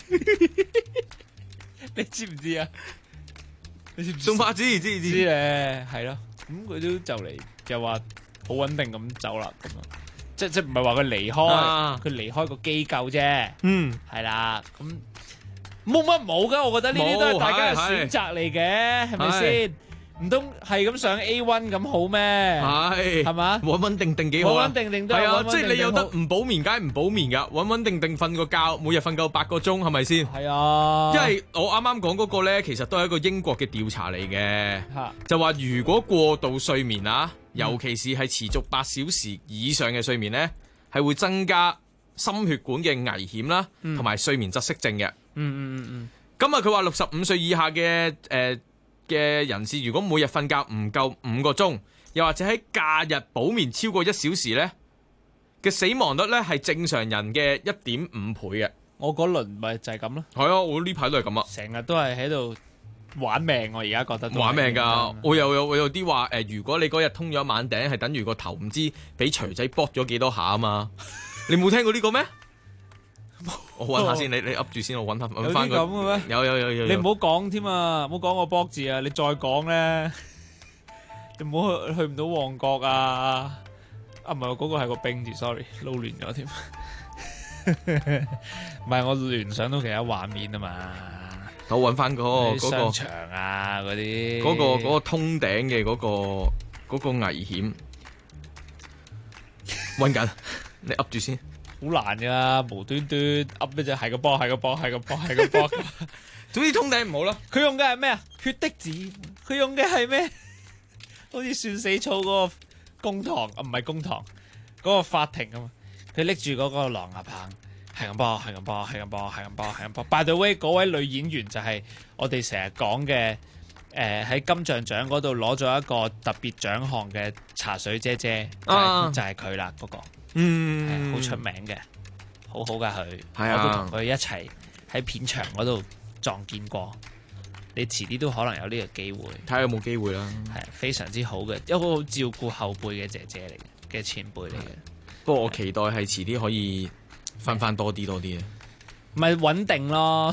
你知唔知啊？ 送花知咧，係咯。咁佢都就嚟又話好穩定咁走啦，咁啊，即唔係話佢離開，佢離開個機構啫。 嗯， 係啦，咁冇乜冇噶，我覺得呢啲都係大家嘅選擇嚟嘅，係咪先？唔通係咁上 A1 咁好咩？係嘛？ 穩穩定定幾好啊！ 穩穩定定都係啊，即係你有得唔補眠，梗係唔補眠噶，穩穩定定瞓個覺，每日瞓夠8個鐘，係咪先？ 係啊。 因為我啱啱講嗰個咧，其實都係一個英國嘅調查嚟嘅，就話如果過度睡眠啊，尤其是係持續8小時以上嘅睡眠咧，係會增加心血管嘅危險啦，同埋睡眠窒息症嘅。咁啊，佢話65歲以下嘅人士，如果每日瞓覺唔夠5個鐘，又或者喺假日補眠超過1小時呢嘅死亡率呢係正常人嘅1.5倍嘅。 我嗰輪咪就係咁咯。 係啊，我呢排都係咁啊， 成日都係喺度玩命。我而家覺得玩命㗎。我有啲話如果你嗰日通咗晚頂，係等於個頭唔知俾錘仔卜咗幾多下啊嘛。你冇聽過呢個咩？我揾下先，你噏住先，我揾翻個。有啲咁嘅咩？有。 你唔好講添啊，唔好講個卜字啊！你再講咧，你唔好去唔到旺角啊！啊，唔係，嗰個係個冰字 ，sorry， 撈亂咗添。唔係，我聯想到其他畫面啊嘛。 我揾翻嗰個商場啊，嗰啲嗰個通頂嘅嗰個危險，揾緊，你噏住先。 好難噶啦，無端端噏一隻係個波， 總之通頂唔好啦。 佢用嘅係咩啊？血滴子，佢用嘅係咩？好似算死草嗰個公堂啊，唔係公堂，嗰個法庭啊嘛。佢拎住嗰個狼牙棒，係咁波。By the way， 嗰位女演員就係我哋成日講嘅，喺金像獎嗰度攞咗一個特別獎項嘅茶水姐姐，就係佢啦，嗰個。好出名嘅，好好噶佢，我都同佢一齊喺片場嗰度撞見過。你遲啲都可能有呢個機會， 睇下有冇機會啦。 係非常之好嘅，一個好照顧後輩嘅姐姐嚟嘅前輩嚟嘅。 不過我期待係遲啲可以翻多啲嘅， 咪穩定咯。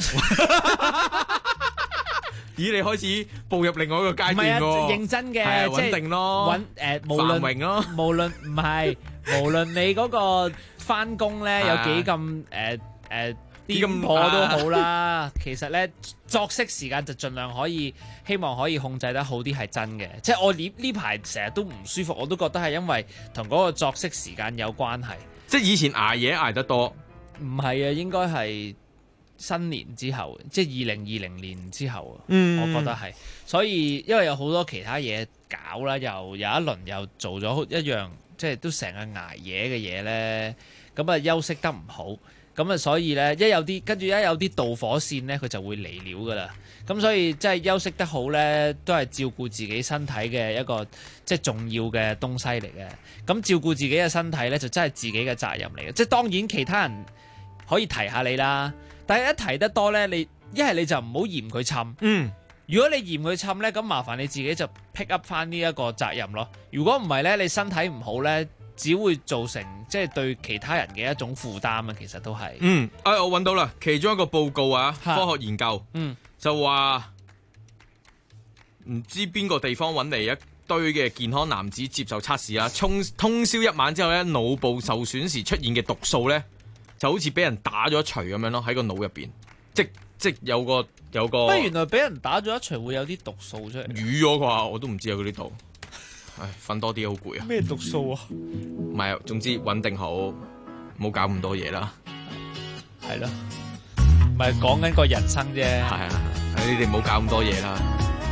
咦，你開始步入另外一個階段喎？ 認真嘅， 穩定咯，繁榮咯， 無論你嗰個翻工咧有幾咁顛簸都好啦，其實咧作息時間就盡量希望可以控制得好啲，係真嘅。即係我呢排成日都唔舒服，我都覺得係因為同嗰個作息時間有關係。 即係以前捱夜捱得多， 唔係啊，應該係新年之後，即係2020年之後啊。我覺得係，所以因為有好多其他嘢搞啦，又有一輪又做咗一樣。即係都成日捱夜嘅嘢咧，咁啊休息得唔好，咁啊所以咧一有啲導火線咧，佢就會嚟料噶啦。咁所以即係休息得好咧，都係照顧自己身體嘅一個即係重要嘅東西嚟嘅。咁照顧自己嘅身體咧，就真係自己嘅責任嚟嘅。即係當然其他人可以提下你啦，但係一提得多咧，你一係你就唔好嫌佢沉。如果你嫌佢沉咧，咁麻煩你自己就 pick up 翻呢一個責任咯。如果唔係咧，你身體唔好咧，只會造成即係對其他人嘅一種負擔啊。其實都係。 我揾到啦，其中一個報告啊，科學研究，就話唔知邊個地方揾嚟堆嘅健康男子接受測試啦，通宵一晚之後咧，腦部受損時出現嘅毒素咧，就好似俾人打咗一錘咁樣咯，喺個腦入邊，即有個。 乜原來俾人打咗一錘會有啲毒素出嚟？ 瘀咗啩，我都唔知啊嗰啲度。唉，瞓多啲好攰啊。 咩毒素啊？ 唔係啊，總之穩定好，唔好搞咁多嘢啦。 係咯，唔係講緊個人生啫。 係啊，你哋唔好搞咁多嘢啦。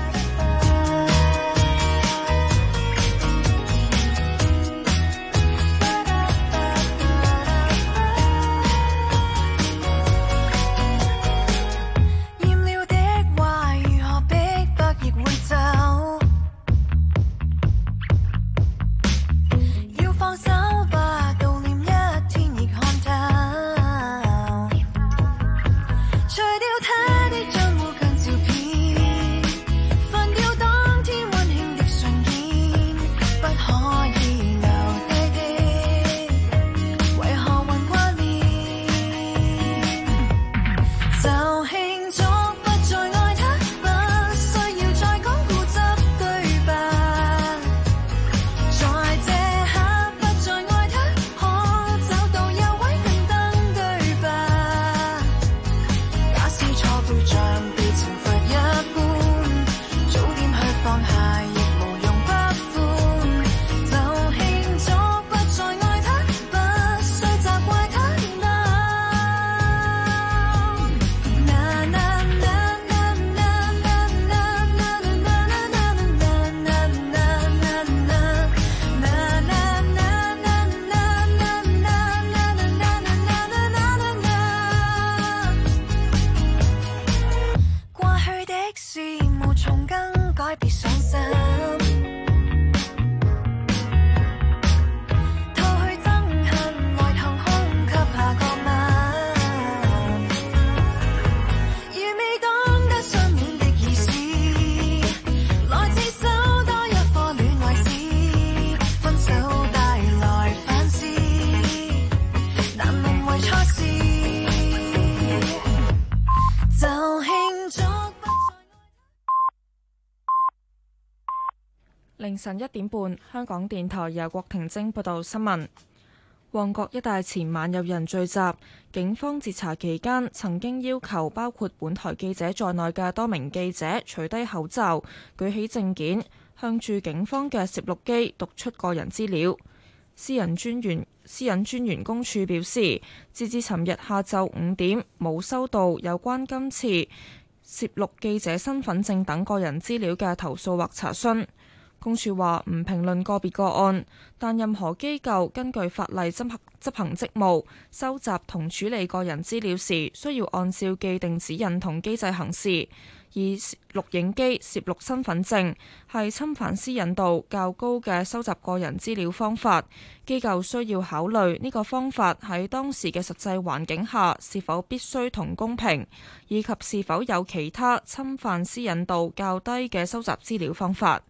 凌晨1點半，香港電台由郭婷晶報道新聞。旺角一帶前晚有人聚集，警方截查期間曾經要求包括本台記者在內嘅多名記者除低口罩、舉起證件，向住警方嘅攝錄機讀出個人資料。私隱專員公署表示，截至尋日下晝5點，冇收到有關今次攝錄記者身份證等個人資料嘅投訴或查詢。公署話唔評論個別個案，但任何機構根據法例執行職務、收集同處理個人資料時，需要按照既定指引同機制行事。而錄影機攝錄身份證係侵犯私隱度較高嘅收集個人資料方法，機構需要考慮呢個方法喺當時嘅實際環境下是否必須同公平，以及是否有其他侵犯私隱度較低嘅收集資料方法。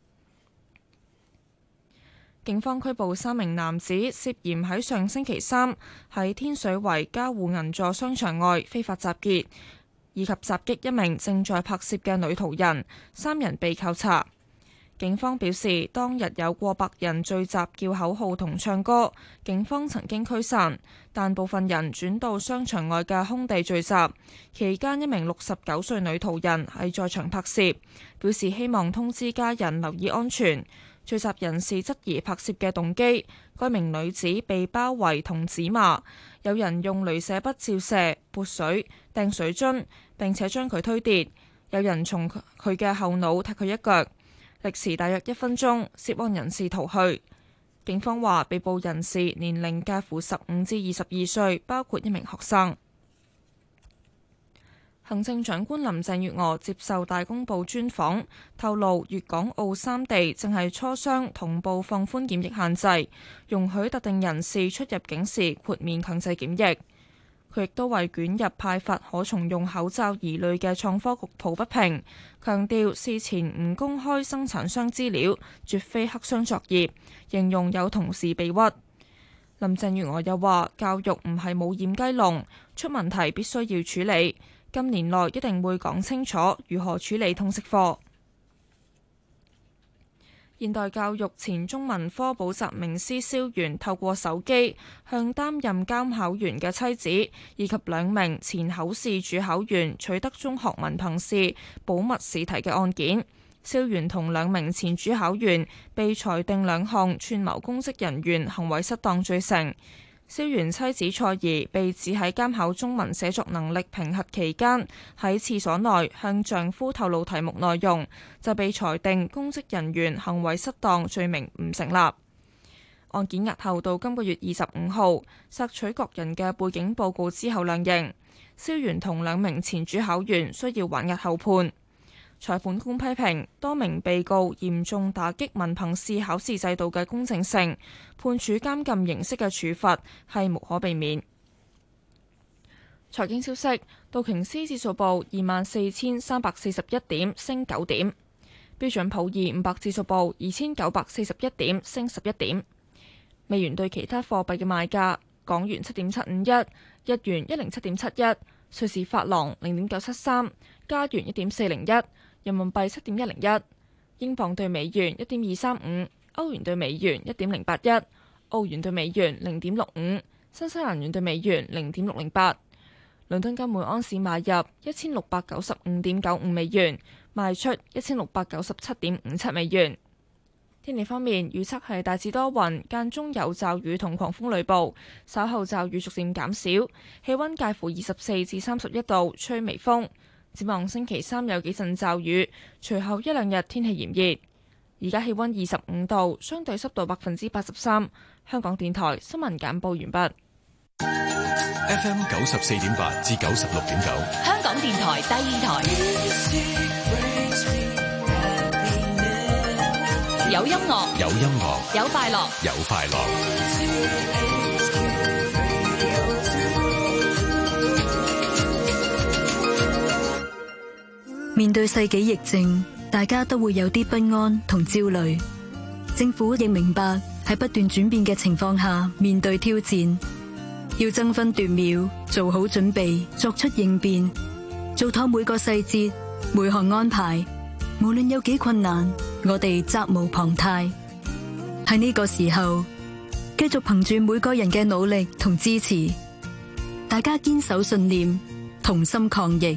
警方拘捕3名男子，涉嫌喺上星期3喺天水圍嘉湖銀座商場外非法集結，以及襲擊一名正在拍攝嘅女途人，3人被扣查。警方表示，當日有過百人聚集叫口號同唱歌，警方曾經驅散，但部分人轉到商場外嘅空地聚集。期間，一名69歲女途人喺在場拍攝，表示希望通知家人留意安全。聚集人士質疑拍攝嘅動機，該名女子被包圍同指罵，有人用鐳射筆照射、潑水、掟水樽，並且將佢推跌，有人從佢嘅後腦踢佢一腳，歷時大約1分鐘，涉案人士逃去。警方話被捕人士年齡介乎15至22歲，包括一名學生。行政長官林鄭月娥接受大公報專訪，透露粵港澳3地正係磋商同步放寬檢疫限制，容許特定人士出入境時豁免強制檢疫。佢亦都為捲入派發可重用口罩疑慮嘅創科局抱不平，強調事前唔公開生產商資料，絕非黑箱作業，形容有同事被屈。林鄭月娥又話：教育唔係冇掩雞籠，出問題必須要處理。今年內一定會講清楚如何處理通識科。 現代教育前中文科補習名師蕭源透過手機向擔任監考員嘅妻子以及2名前考試主考員取得中學文憑試保密試題嘅案件，蕭源同2名前主考員被裁定2項串謀公職人員行為失當罪成。蕭源妻子蔡怡被指喺監考中文寫作能力評核期間喺廁所內向丈夫透露題目內容，就被裁定公職人員行為失當罪名唔成立。案件押後到今個月25號，索取各人嘅背景報告之後量刑。蕭源同2名前主考員需要還押後判。裁判官批評多名被告嚴重打擊文憑試考試制度嘅公正性，判處監禁形式嘅處罰係無可避免。財經消息，道瓊斯指數報24,341點，升9點；標準普爾500指數報2,941點，升11點。美元對其他貨幣嘅賣價：港元7.751，日元107.71，瑞士法郎0.973，加元1.401。人民幣7.101，英鎊對美元1.235，歐元對美元1.081，澳元對美元0.65，新西蘭元對美元0.608。倫敦金每盎司買入1695.95美元，賣出1697.57美元。天氣方面，預測係大致多雲，間中有驟雨同狂風雷暴，稍後驟雨逐漸減少，氣溫介乎24至31度，吹微風。展望星期3有幾陣驟雨，隨後1-2日天氣炎熱。而家氣溫25度，相對濕度83%。香港電台新聞簡報完畢。 FM 94.8至96.9， 香港電台第2台。有音樂， 有音樂， 有快樂， 有快樂。 面對世紀疫症，大家都會有啲不安同焦慮。政府亦明白喺不斷轉變嘅情況下面對挑戰，要爭分奪秒做好準備，作出應變，做妥每個細節，每項安排。無論有幾困難，我哋責無旁貸。喺呢個時候，繼續憑住每個人嘅努力同支持，大家堅守信念，同心抗疫。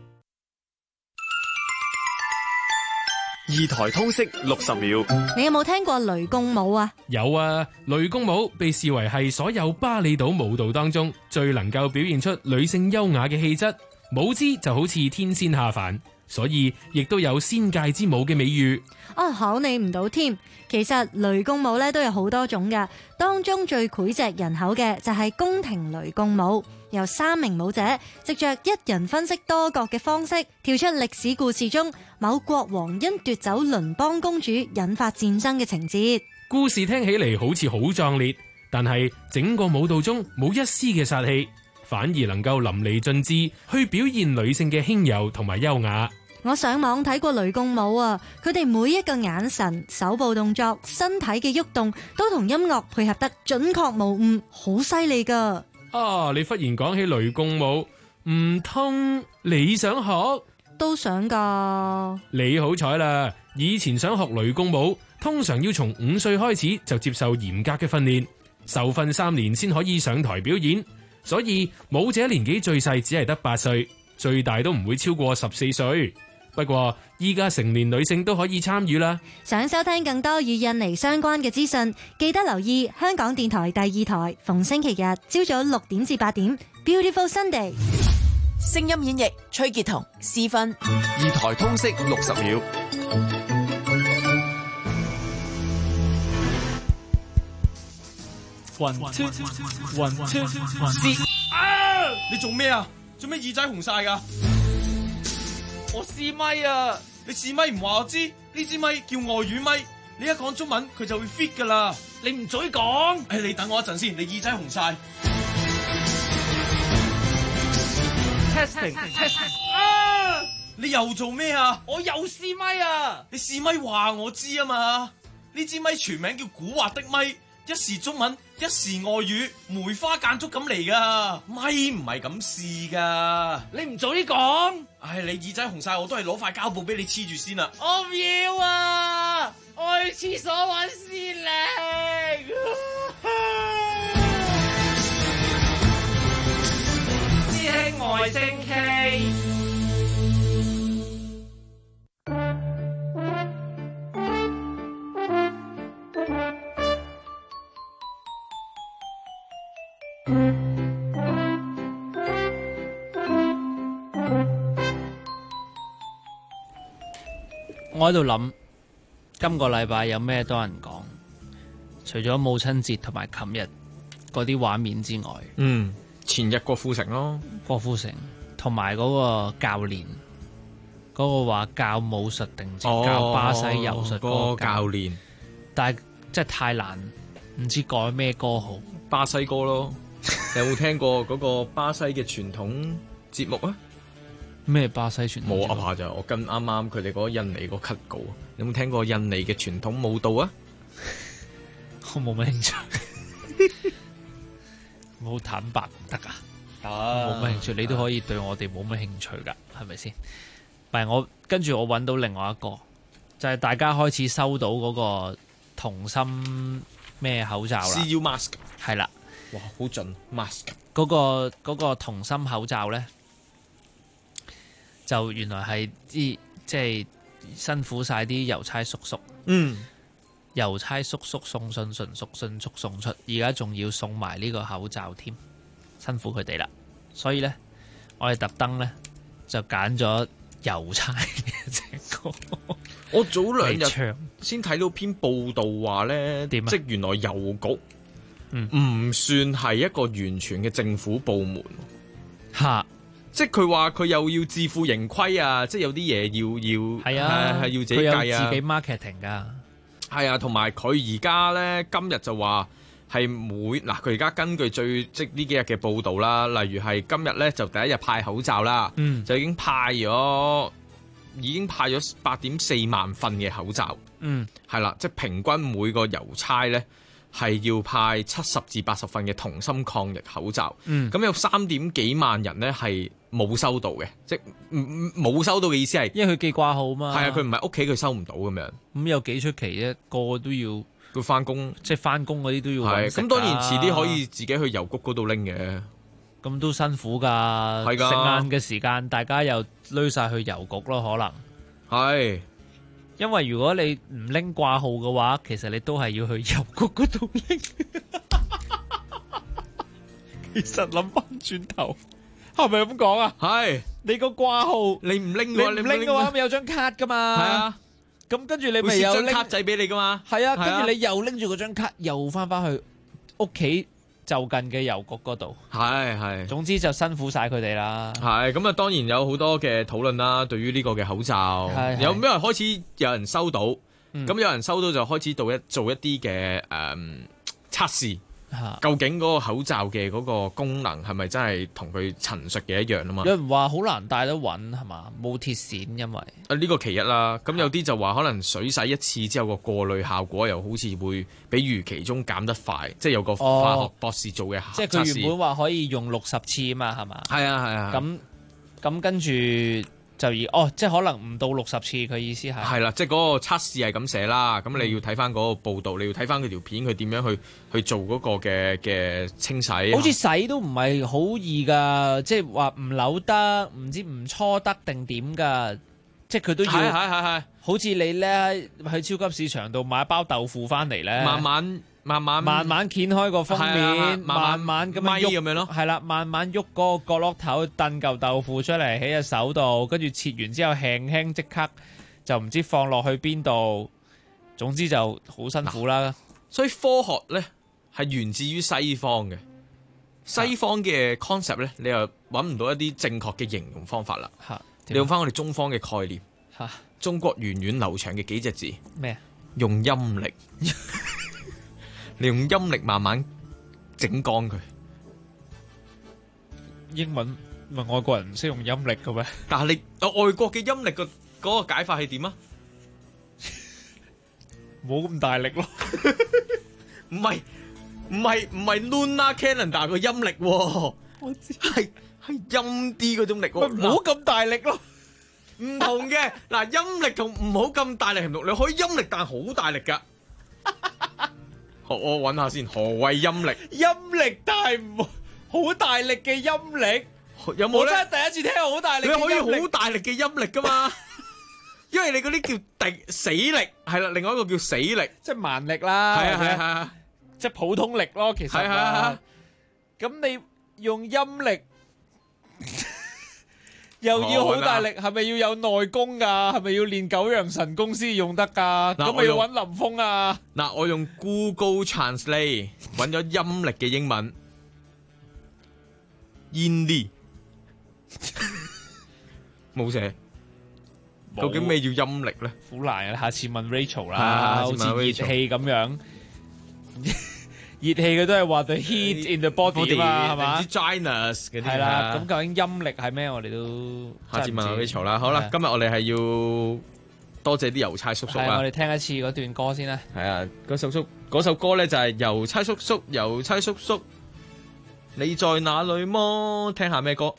二台通識60秒， 你有冇聽過雷公舞啊？ 有啊，雷公舞被視為係所有巴厘島舞蹈當中最能夠表現出女性優雅嘅氣質，舞姿就好似天仙下凡，所以亦都有仙界之舞嘅美譽。 考你唔到添。其實雷公舞咧都有好多種噶，當中最膾炙人口嘅就係宮廷雷公舞，由3名舞者藉着一人分飾多角嘅方式，跳出歷史故事中某國王因奪走鄰邦公主引發戰爭嘅情節。 故事聽起嚟好似好壯烈，但係整個舞蹈中冇一絲嘅殺氣，反而能夠淋漓盡致去表現女性嘅輕柔同埋優雅。 我上網睇過雷公舞啊，佢哋每一個眼神、手部動作、身體嘅喐動都同音樂配合得準確無誤，好犀利噶。 你忽然講起雷公舞，唔通你想學？ 都想噶。 你好彩啦，以前想學雷公舞，通常要從5歲開始就接受嚴格嘅訓練，受訓3年先可以上台表演，所以舞者年紀最細只係得8歲，最大都唔會超過14歲。不過依家成年女性都可以參與啦。 想收聽更多與印尼相關嘅資訊，記得留意香港電台第2台，逢星期日朝早6點至8點 Beautiful Sunday。 聲音演繹崔潔彤、詩芬。 二台通識60秒。 你做咩啊？做咩耳仔紅晒噶？我試咪啊！你試咪唔話我知？呢支咪叫外語咪，你一講中文佢就會 fit 噶啦。你唔嘴講？你等我一陣先，你耳仔紅晒。Testing。你又做咩啊？我又試咪啊！你試咪話我知啊嘛？呢支咪全名叫古惑的咪， 一時中文，一時外語，梅花間竹咁嚟噶，咪唔係咁試噶。 你唔早啲講。 唉，你耳仔紅晒，我都係攞塊膠布俾你黐住先啦。 我唔要啊！我去廁所揾先力。師兄外星K。我喺度諗，今個禮拜有咩多人講？除咗母親節同埋琴日嗰啲畫面之外， 前日郭富城咯， 郭富城同埋嗰個教練，嗰個話教武術定教巴西柔術嗰個教練， 但係真係太難，唔知改咩歌好， 巴西歌咯。你有冇聽過嗰個巴西嘅傳統節目啊？ 咩巴西傳統？ 冇噏下就我跟啱啱佢哋嗰個印尼個 cut 稿，有冇聽過印尼嘅傳統舞蹈啊？ 我冇乜興趣，冇坦白唔得啊！冇乜興趣，你都可以對我哋冇乜興趣噶，係咪先？唔係我跟住我揾到另外一個，就係大家開始收到嗰個童心咩口罩啦 CU mask 係啦， 哇好準 mask 嗰個童心口罩咧。就原來係即係辛苦晒啲郵差叔叔，郵差叔叔送信迅速送出，而家仲要送埋呢個口罩添，辛苦佢哋啦。所以咧，我哋特登咧就揀咗郵差嘅隻歌。 我早2日先睇到篇報道話咧，即係原來郵局唔算係一個完全嘅政府部門嚇。 即係佢話佢又要自負盈虧啊！即係有啲嘢要係要自己計啊！ 佢有自己 marketing 㗎。 係啊，同埋佢而家咧今日就話係佢而家根據即呢幾日嘅報導啦，例如係今日咧就第一日派口罩啦，就已經派咗8.4萬份嘅口罩。係啦，即係平均每個郵差咧係要派70至80份嘅童心抗疫口罩。咁有3點幾萬人咧係冇收到嘅，即係冇收到嘅意思係， 因為佢寄掛號嘛。 係啊，佢唔係屋企佢收唔到咁樣。 咁有幾出奇啫？個個都要翻工， 即係翻工嗰啲都要揾食㗎。 咁當然遲啲可以自己去郵局嗰度拎嘅。 咁都辛苦㗎。係㗎。食晏嘅時間，大家又攏晒去郵局咯，可能。係。因為如果你唔拎掛號嘅話，其實你都係要去郵局嗰度拎。其實諗翻轉頭。係咪咁講啊？係你個掛號，你唔拎嘅話，咁有張卡噶嘛？係啊，咁跟住你咪有張卡仔俾你噶嘛？ 係啊，跟住你又拎住嗰張卡，又翻去屋企就近嘅郵局嗰度。 係，總之就辛苦晒佢哋啦。 係咁啊，當然有好多嘅討論啦。對於呢個嘅口罩，有咩人開始有人收到？咁有人收到就開始做一啲嘅測試。究竟嗰個口罩嘅嗰個功能係咪真係同佢陳述嘅一樣啊嘛？ 有人話好難戴得穩係嘛？冇鐵線，因為呢個其一啦。咁有啲就話可能水洗一次之後個過濾效果又好似會比預期中減得快，即係有個化學博士做嘅測試。 即係佢原本話可以用60次啊嘛，係嘛？ 係啊。 咁跟住。即係可能唔到60次，佢意思係係啦，即係嗰個測試係咁寫啦。咁你要睇翻嗰個報導，你要睇翻佢條片，佢點樣去做嗰個嘅清洗。 好似洗都唔係好易㗎，即係話唔扭得，唔知唔搓得定點㗎。即係佢都要係。好似你咧喺超級市場度買一包豆腐翻嚟咧，慢慢掀開個封面，慢慢咁樣咯，係啦，慢慢喐嗰個角落頭，燉嚿豆腐出嚟喺隻手度，跟住切完之後輕即刻就唔知放落去邊度，總之就好辛苦啦。 所以科學咧係源自於西方嘅，西方嘅 concept 咧，你又揾唔到一啲正確嘅形容方法啦。你用翻我哋中方嘅概念，中國源遠流長嘅幾隻字咩？ 用陰力。你用陰力慢慢整乾佢。 英文咪外國人唔識用陰力嘅咩？ 但係你外國嘅陰力個嗰個解法係點啊？ 冇咁大力咯。 唔係 Lunar Calendar 個陰力喎， 我知係陰啲嗰種力喎， 唔好咁大力咯。 唔同嘅嗱，陰力同唔好咁大力係唔同，你可以陰力但係好大力㗎。我揾下先，何謂陰力？ 陰力但係唔好大力嘅陰力， 有冇咧？ 我真係第一次聽好大力嘅陰力。 你可以好大力嘅陰力㗎嘛？因為你嗰啲叫死力，係啦，另外一個叫死力， 即係蠻力啦。 係啊， 即係普通力咯。其實係咁你用陰力又要好大力，係咪要有內功㗎？係咪要練九陽神功先用得㗎？咁咪要揾林峰啊？ 嗱，我用 Google Translate 揾咗陰力嘅英文，陰力冇寫。究竟咩叫陰力咧？ 好難啊！下次問 Rachel 啦，好似熱氣咁樣，熱氣佢都係話 the heat in the body 嘛，係嘛 ？Dryness 嗰啲係啦。咁究竟陰力係咩？我哋都下次問下 Rachel 啦。好啦，今日我哋係要多謝啲郵差叔叔啦。 我哋聽一次嗰段歌先啦。 係啊，嗰首歌咧就係郵差叔叔，郵差叔叔，你在哪裏麼？聽下咩歌？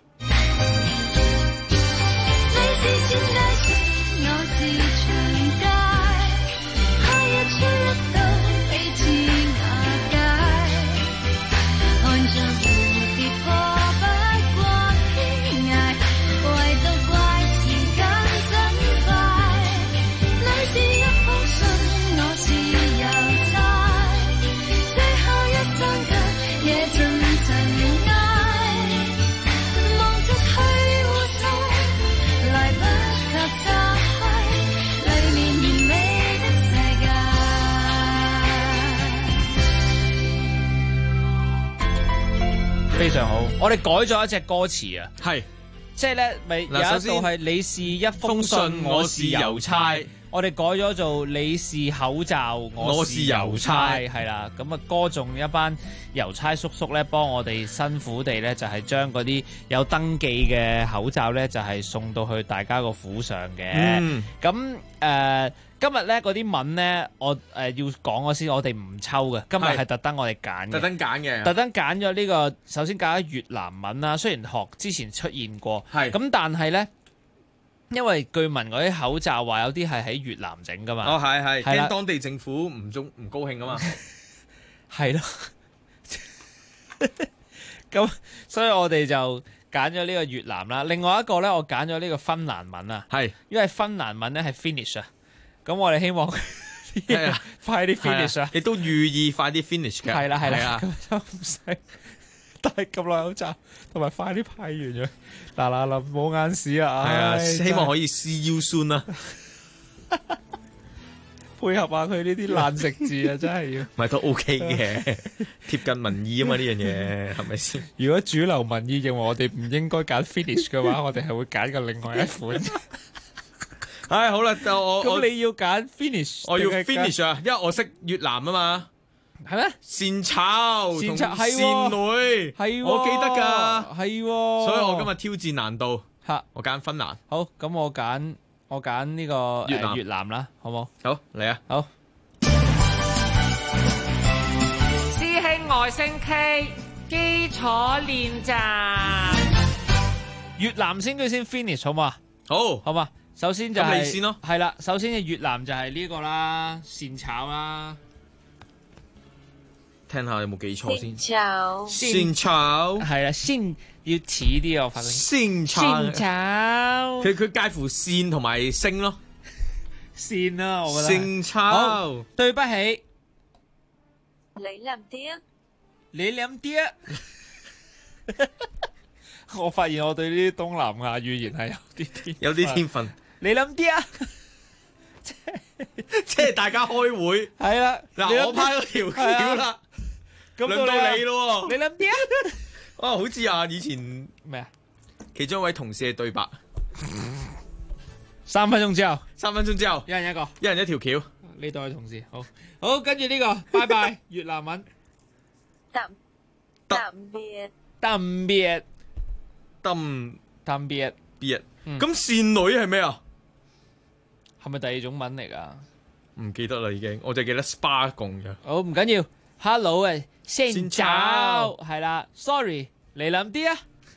非常好，我哋改咗一隻歌詞啊， 係， 即係咧，咪有一度係你是一封信，我是郵差，我哋改咗做你是口罩，我是郵差，係啦，咁啊歌頌一班郵差叔叔咧，幫我哋辛苦地咧，就係將嗰啲有登記嘅口罩咧，就係送到去大家個府上嘅，咁今日咧嗰啲文咧，我要講咗先，我哋唔抽嘅。今日係特登我哋揀嘅，特登揀咗呢個。首先揀咗越南文啦，雖然學之前出現過，咁但係咧，因為據聞嗰啲口罩話有啲係喺越南整噶嘛。 哦，係，驚當地政府唔高興噶嘛。係咯。咁所以我哋就揀咗呢個越南啦。另外一個咧，我揀咗呢個芬蘭文啊。係，因為芬蘭文咧係 finish 啊。咁我哋希望快啲 finish 啊！ 亦都寓意快啲 finish 嘅。係啦， 咁就唔使戴咁耐口罩，同埋快啲派完咗。嗱冇眼屎啊！ 係啊，希望可以 see you soon 啦。 配合下佢呢啲爛食字啊，真係要。 咪都 OK 嘅，貼近民意啊嘛，呢樣嘢係咪先？ 如果主流民意認為我哋唔應該揀 finish 嘅話，我哋係會揀個另外一款。 好啦，就我咁你要揀 finish， 我要 finish 啊，因為我識越南啊嘛， 係咩？ 善炒同善女， 係我記得㗎， 係， 所以我今日挑戰難度，我揀芬蘭。 好，咁我揀呢個越南啦，好冇？ 好，嚟啊！ 好。 師兄外星 K 基礎練習， 越南先佢先 finish 好嘛？好嘛？首先就係你先咯， 係啦。首先嘅越南就係呢個啦，善炒啦。 聽下有冇記錯先。 善炒係啦，先要似啲啊！我發覺善炒，佢介乎善同埋升咯。 善啦，我覺得。 善炒， 對不起。 你諗啲啊！ 我發現我對呢啲東南亞語言係有啲天分。 你諗啲啊！ 即係大家開會係啦， 嗱我派咗條橋啦， 咁輪到你咯。 你諗啲啊！ 好似以前咩啊？ 其中一位同事嘅對白 ，3分鐘之後 ，3分鐘之後， 一人一個， 一人一條橋。 呢對同事，好，跟住呢個，拜拜，越南文， 特別， 咁善女係咩啊？ 係咪第二種文嚟噶？ 唔記得啦，已經，我就記得 SPA 共嘅。 好，唔緊要， Hello 啊，先走係啦 ，sorry， 嚟諗啲啊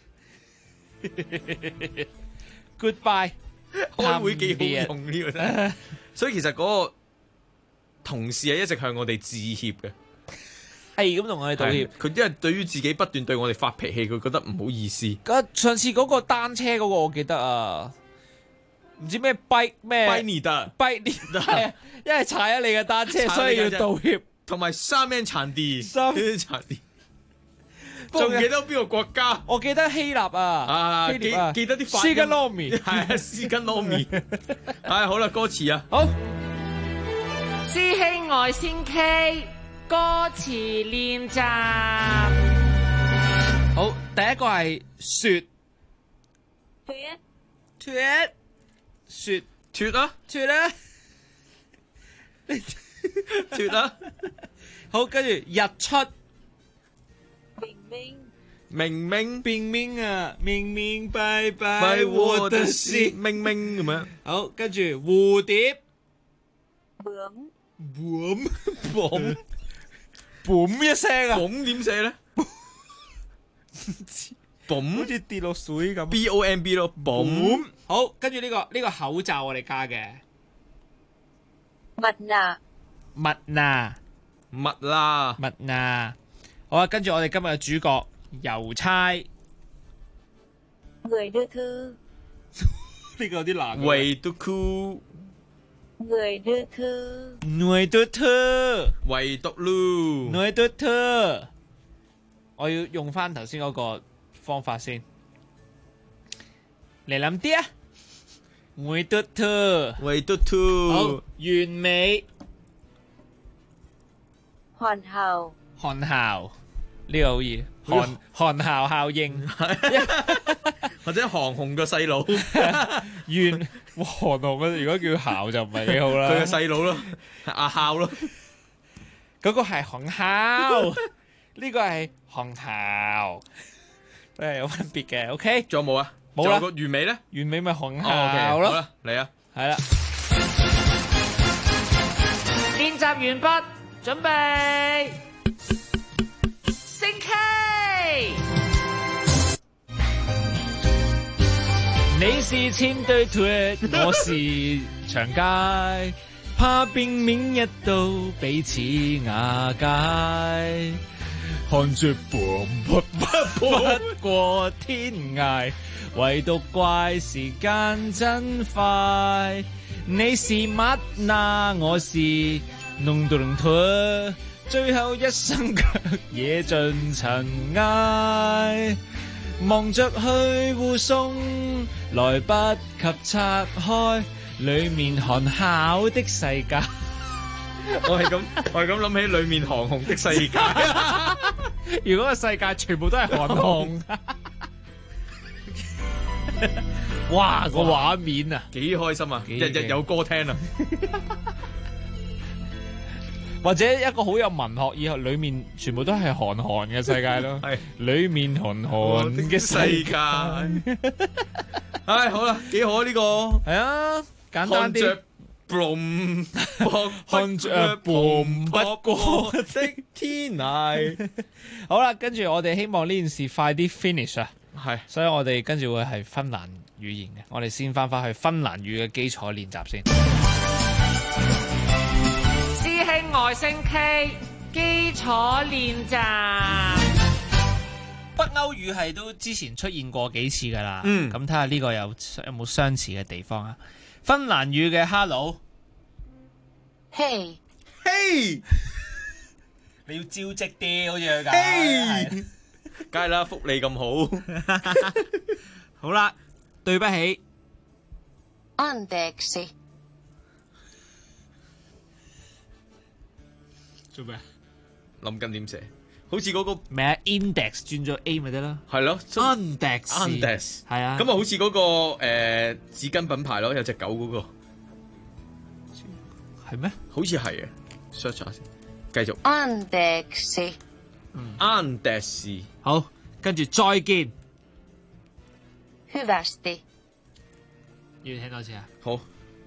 ，goodbye， 開會幾好用呢個真係，所以其實嗰個同事係一直向我哋致歉嘅， 係咁同我哋道歉。 佢因為對於自己不斷對我哋發脾氣，佢覺得唔好意思。 上次嗰個單車嗰個我記得啊，唔知咩 bike 咩 bike leader 係啊，因為踩咗你嘅單車，所以要道歉。 同埋三名殘地， 仲記得邊個國家？ 我記得希臘啊， 記得啲斯根羅米， 係啊，斯根羅米。唉，好啦，歌詞啊， 好。 師兄愛先 K 歌詞練習。 好，第一個係雪。脫雪脫啊！ 脫啊！ 脫啦！ 好，跟住日出。 明明啊，明明白白我的心， 明明咁樣。 好，跟住蝴蝶。boom 一聲啊 boom 點寫咧？boom 好似跌落水咁。 bomb 咯 boom。 好，跟住呢個口罩我哋加嘅。蜜娜，好啊！跟住我哋今日嘅主角郵差，呢個有啲難。 維嘟酷， 維嘟兔，我要用翻頭先嗰個方法先，嚟諗啲啊！維嘟兔，好完美。韓校呢個好易，韓校效應， 或者韓紅個細佬， 韓紅嘅如果叫校就唔係幾好啦。 佢個細佬咯，阿校咯， 嗰個係韓校，呢個係韓校，都係有分別嘅。OK， 仲有冇啊？ 冇啦。 個完美咧？ 完美咪韓校咯。 好啦，嚟啊！ 係啦。 練習完畢。準備，升 K。 你是千堆脫，我是長街，怕冰面一到彼此瓦解。看着不過天涯，唯獨怪時間真快。你是蜜娜，我是弄到龍腿，最後一生卻惹盡塵埃。忙着去護送，來不及拆開裏面韓校的世界。 我係咁諗起裏面韓紅的世界。 如果個世界全部都係韓紅，哇個畫面啊， 幾開心啊！日日有歌聽啊！ 或者一個好有文學意義，裏面全部都係韓嘅世界咯。係裏面韓嘅世界。 唉，好啦，幾好呢個。 係啊，簡單啲。看着 boom 不過的天涯。好啦，跟住我哋希望呢件事快啲 finish 啊。 係， 所以我哋跟住會係芬蘭語言嘅。我哋先翻去芬蘭語嘅基礎練習先。 師兄外星 K 基礎練習。 北歐語係都之前出現過幾次噶啦，咁睇下呢個有冇相似嘅地方啊？芬蘭語嘅 hello， 嘿， 嘿， 你要招積啲，好似佢咁， 嘿，梗係啦，福利咁好。 好啦，對不起 ，anteeksi， 做咩？ 諗緊點寫？好似嗰個咩 index 轉咗 A 咪得啦， 係咯 ，index 係啊， 咁啊好似嗰個紙巾品牌咯，有隻狗嗰個係咩？ 好似係嘅 ，search 下先，繼續 anteeksi，anteeksi， 好，跟住再見 ，hyvästi， 要聽多次啊， 好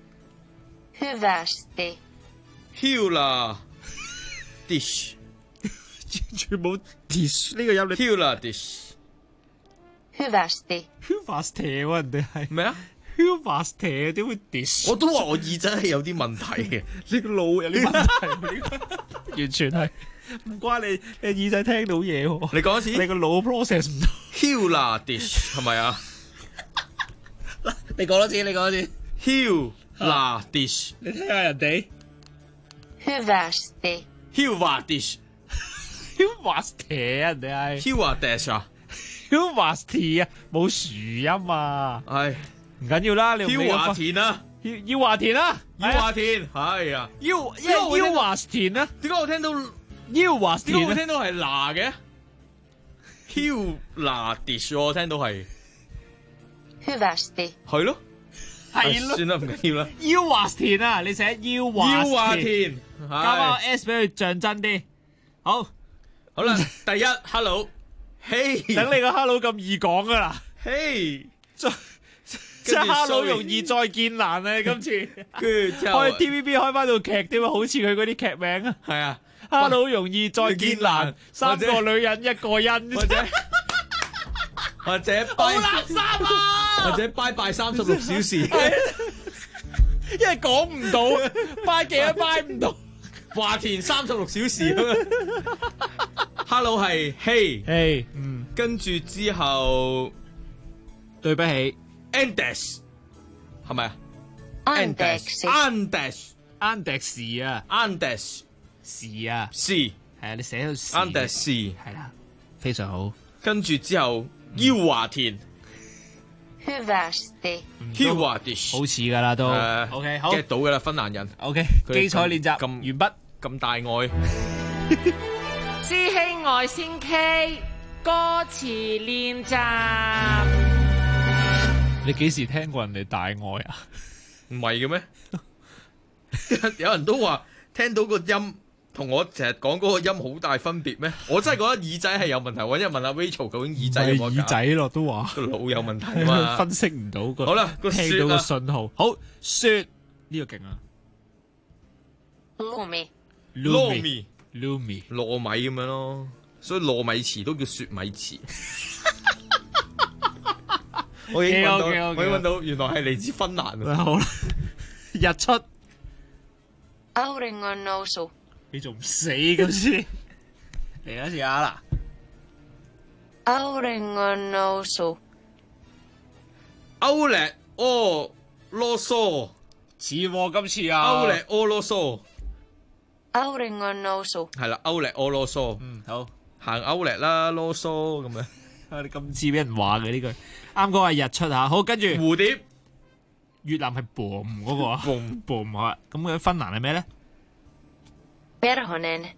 ，hyvästi， Hula dish。 全部 dish 呢個音你 Hula dish。Hyvästi 喎，人哋係咩啊 ？Hyvästi 點會 dish？ 我都話我耳仔係有啲問題嘅， 你個腦有啲問題，完全係唔關你耳仔聽到嘢喎。 你講一次， 你個腦 process 唔到。 Hula dish 係咪啊？ 你講多次，你講多次。 Hula dish， 你聽下人哋。 Hyvästi Hula dish。Hyvästi 人哋係。 Hula dish 啊。 Hyvästi 啊，冇樹音啊。 唉， 唔緊要啦，你用腰華田啊， 腰華田啊， 腰華田係啊， 腰華田啊， 點解我聽到腰華田？ 點解我聽到係嗱嘅？Hula dish 我聽到係 Hyvästi 係咯， 係咯， 算啦，唔緊要啦。 腰華田啊，你寫腰華田，加翻個 S 俾佢象真啲。好啦，第一 Hello。嘿， 等你個 hello 咁易講噶啦， 嘿， 即係 hello 容易再見難啊！今次跟住之後開 TVB 開翻套劇點啊？好似佢嗰啲劇名啊， 係啊 ，hello 容易再見難，三個女人一個因， 或者好垃圾啊， 或者拜拜36小時， 因為講唔到，拜幾都拜唔到。 華田36小時，Hello 係嘿，跟住之後對不起 ，Andes 係咪啊 Andes 啊 ，Andes 是啊， 係啊，你寫到 Andes 係啦，非常好。 跟住之後，腰華田 Hyvästi ，Hyvästi 好似噶啦都，OK 好 get 到噶啦，芬蘭人 ，OK 基礎練習完畢。 咁大愛， 知兄愛先 K 歌詞練習。 你幾時聽過人哋大愛啊？ 唔係嘅咩？有人都話聽到個音同我成日講嗰個音好大分別咩？我真係覺得耳仔係有問題。我一問阿 Rachel 究竟耳仔有冇耳仔咯，都話個腦有問題啊嘛， 分析唔到個。 好啦， 聽到個信號。好，雪呢個勁啊 Lumi 糯米糯米咁樣咯，所以糯米糍都叫雪米糍。我已經揾到，原來係嚟自芬蘭啊！ 好啦，日出。 Auringon nousu 你仲唔死咁先？嚟一次啊嗱 ！Auringon nousu Aulet o loso 似喎今次啊 ！Aulet o loso。Auringon nousu 係啦 ，Outlet o loso， 好行 Outlet 啦，loso 咁樣。 你咁似俾人話嘅呢句，啱講係日出嚇，好跟住蝴蝶， 越南係 boom 嗰個啊 ，boom 好啦，咁嘅芬蘭係咩咧 Perhonen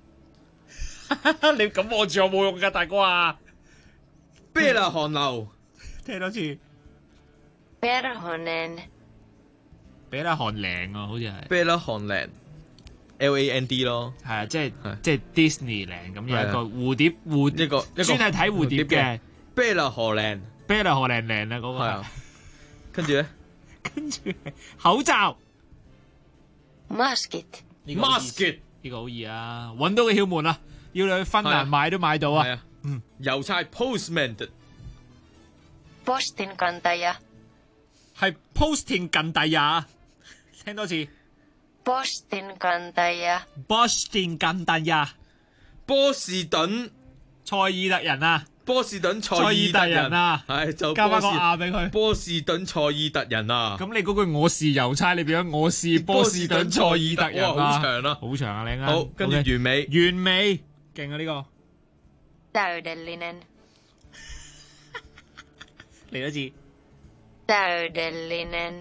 你咁望住我冇用㗎，大哥啊 Bella 韓流， 聽多次 Perhonen Bella 韓靚啊，好似係 Bella 韓靚。LAND 咯， 係啊，即係 Disneyland 咁有一個蝴蝶一個專係睇蝴蝶嘅 Bella 荷蘭 Bella 荷蘭靚啊嗰個係啊， 跟住咧， 跟住口罩 Maskit 呢個好易啊，揾到個竅門啊，要你去芬蘭買都買到啊， 郵差 Postman Postin kantaja 係 Postin kantaja，聽多次。 Postin kantaja 波士頓近第啊， 波士頓賽爾特人啊， 波士頓賽爾特人啊， 係就加翻個亞俾佢。 波士頓賽爾特人啊， 咁你嗰句我是郵差，你變咗我是波士頓賽爾特人啊， 好長啊， 好長啊，你啱。 好，跟住完美， 完美，勁啊呢個。 Täydellinen 嚟多次。 Täydellinen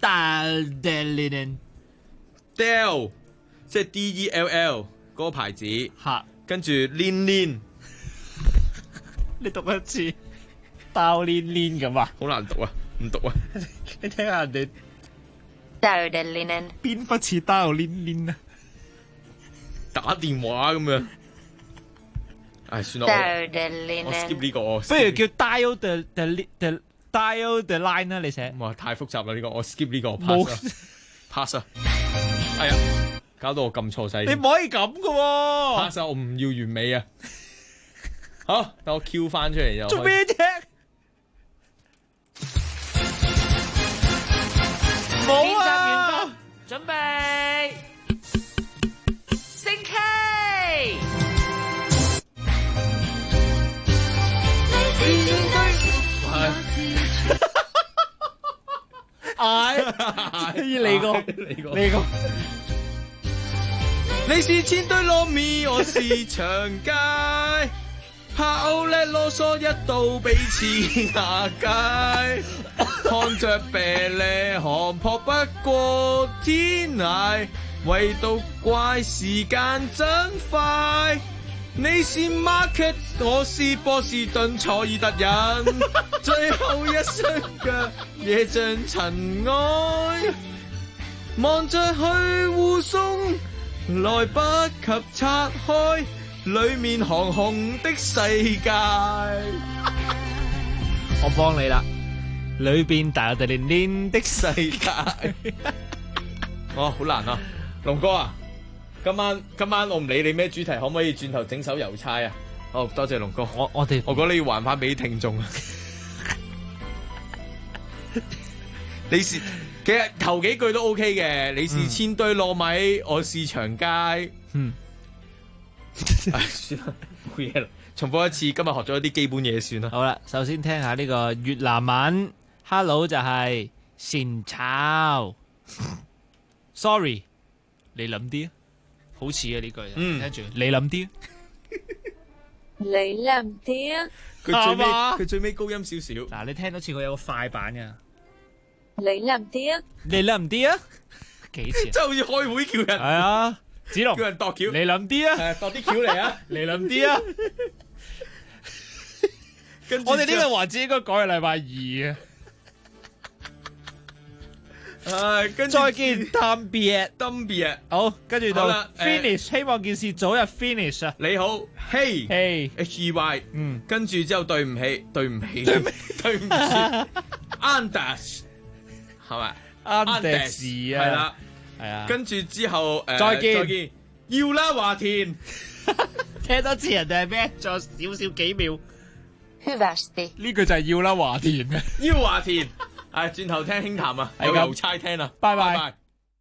Dell 即係 DELL 嗰個牌子，跟住 Lin， 你讀一次，包 Lin 咁啊， 好難讀啊，唔讀啊， 你聽下人哋 Täydellinen 邊忽似包 Lin 啊， 打電話咁樣，唉算啦，我 skip 呢個， 不如叫 dial the line 啦，你寫， 哇太複雜啦呢個，我 skip 呢個 pass 啊，係啊， 搞到我撳錯細。 你唔可以咁噶喎。 拍手，我唔要完美啊！好，等我 Q 翻出嚟又。 做咩啫？ 練習完畢，準備升 K。 你個。 你是千堆糯米，我是長街，怕奧叻囉嗦一到彼此瓦解，看着啤喱寒撲不過天涯，唯獨怪時間真快。你是 market， 我是波士頓賽爾特人，最後一雙腳也像塵埃，望着去護送。來不及拆開裏面紅紅的世界。 我幫你啦，裏邊大大連連的世界。 哦，好難啊，龍哥啊，今晚我唔理你咩主題，可唔可以轉頭整首郵差啊？好，多謝龍哥。我覺得你要還翻俾聽眾。你是。其實頭幾句都 OK 嘅，你是千堆糯米，我是長街。算啦，冇嘢啦。重複一次，今日學咗一啲基本嘢算啦。 好啦，首先聽下呢個越南文 ，Hello 就係善炒。Sorry， 你諗啲啊，好似啊呢句。聽住，你諗啲啊。 你諗啲啊。 佢最尾高音少少。 嗱，你聽多次佢有個快板嘅。 你諗啲啊！ 你諗啲啊！幾次？ 真係好似開會叫人。 係啊，子龍叫人度橋。 你諗啲啊！ 度啲橋嚟啊！ 你諗啲啊！我哋呢個環節應該改係禮拜二啊。再見，特別。好，跟住到 finish， 希望件事早日 finish 啊！ 你好 ，Hey Hey， 跟住之後對唔起 ，Anders。係咪？ 啱定係啦， 係啊。 跟住之後再見， 要啦華田， 聽多次人哋係咩？仲有少少幾秒。 呢句就係要啦華田。 要華田，轉頭聽輕談啊，有郵差聽啊， 拜拜。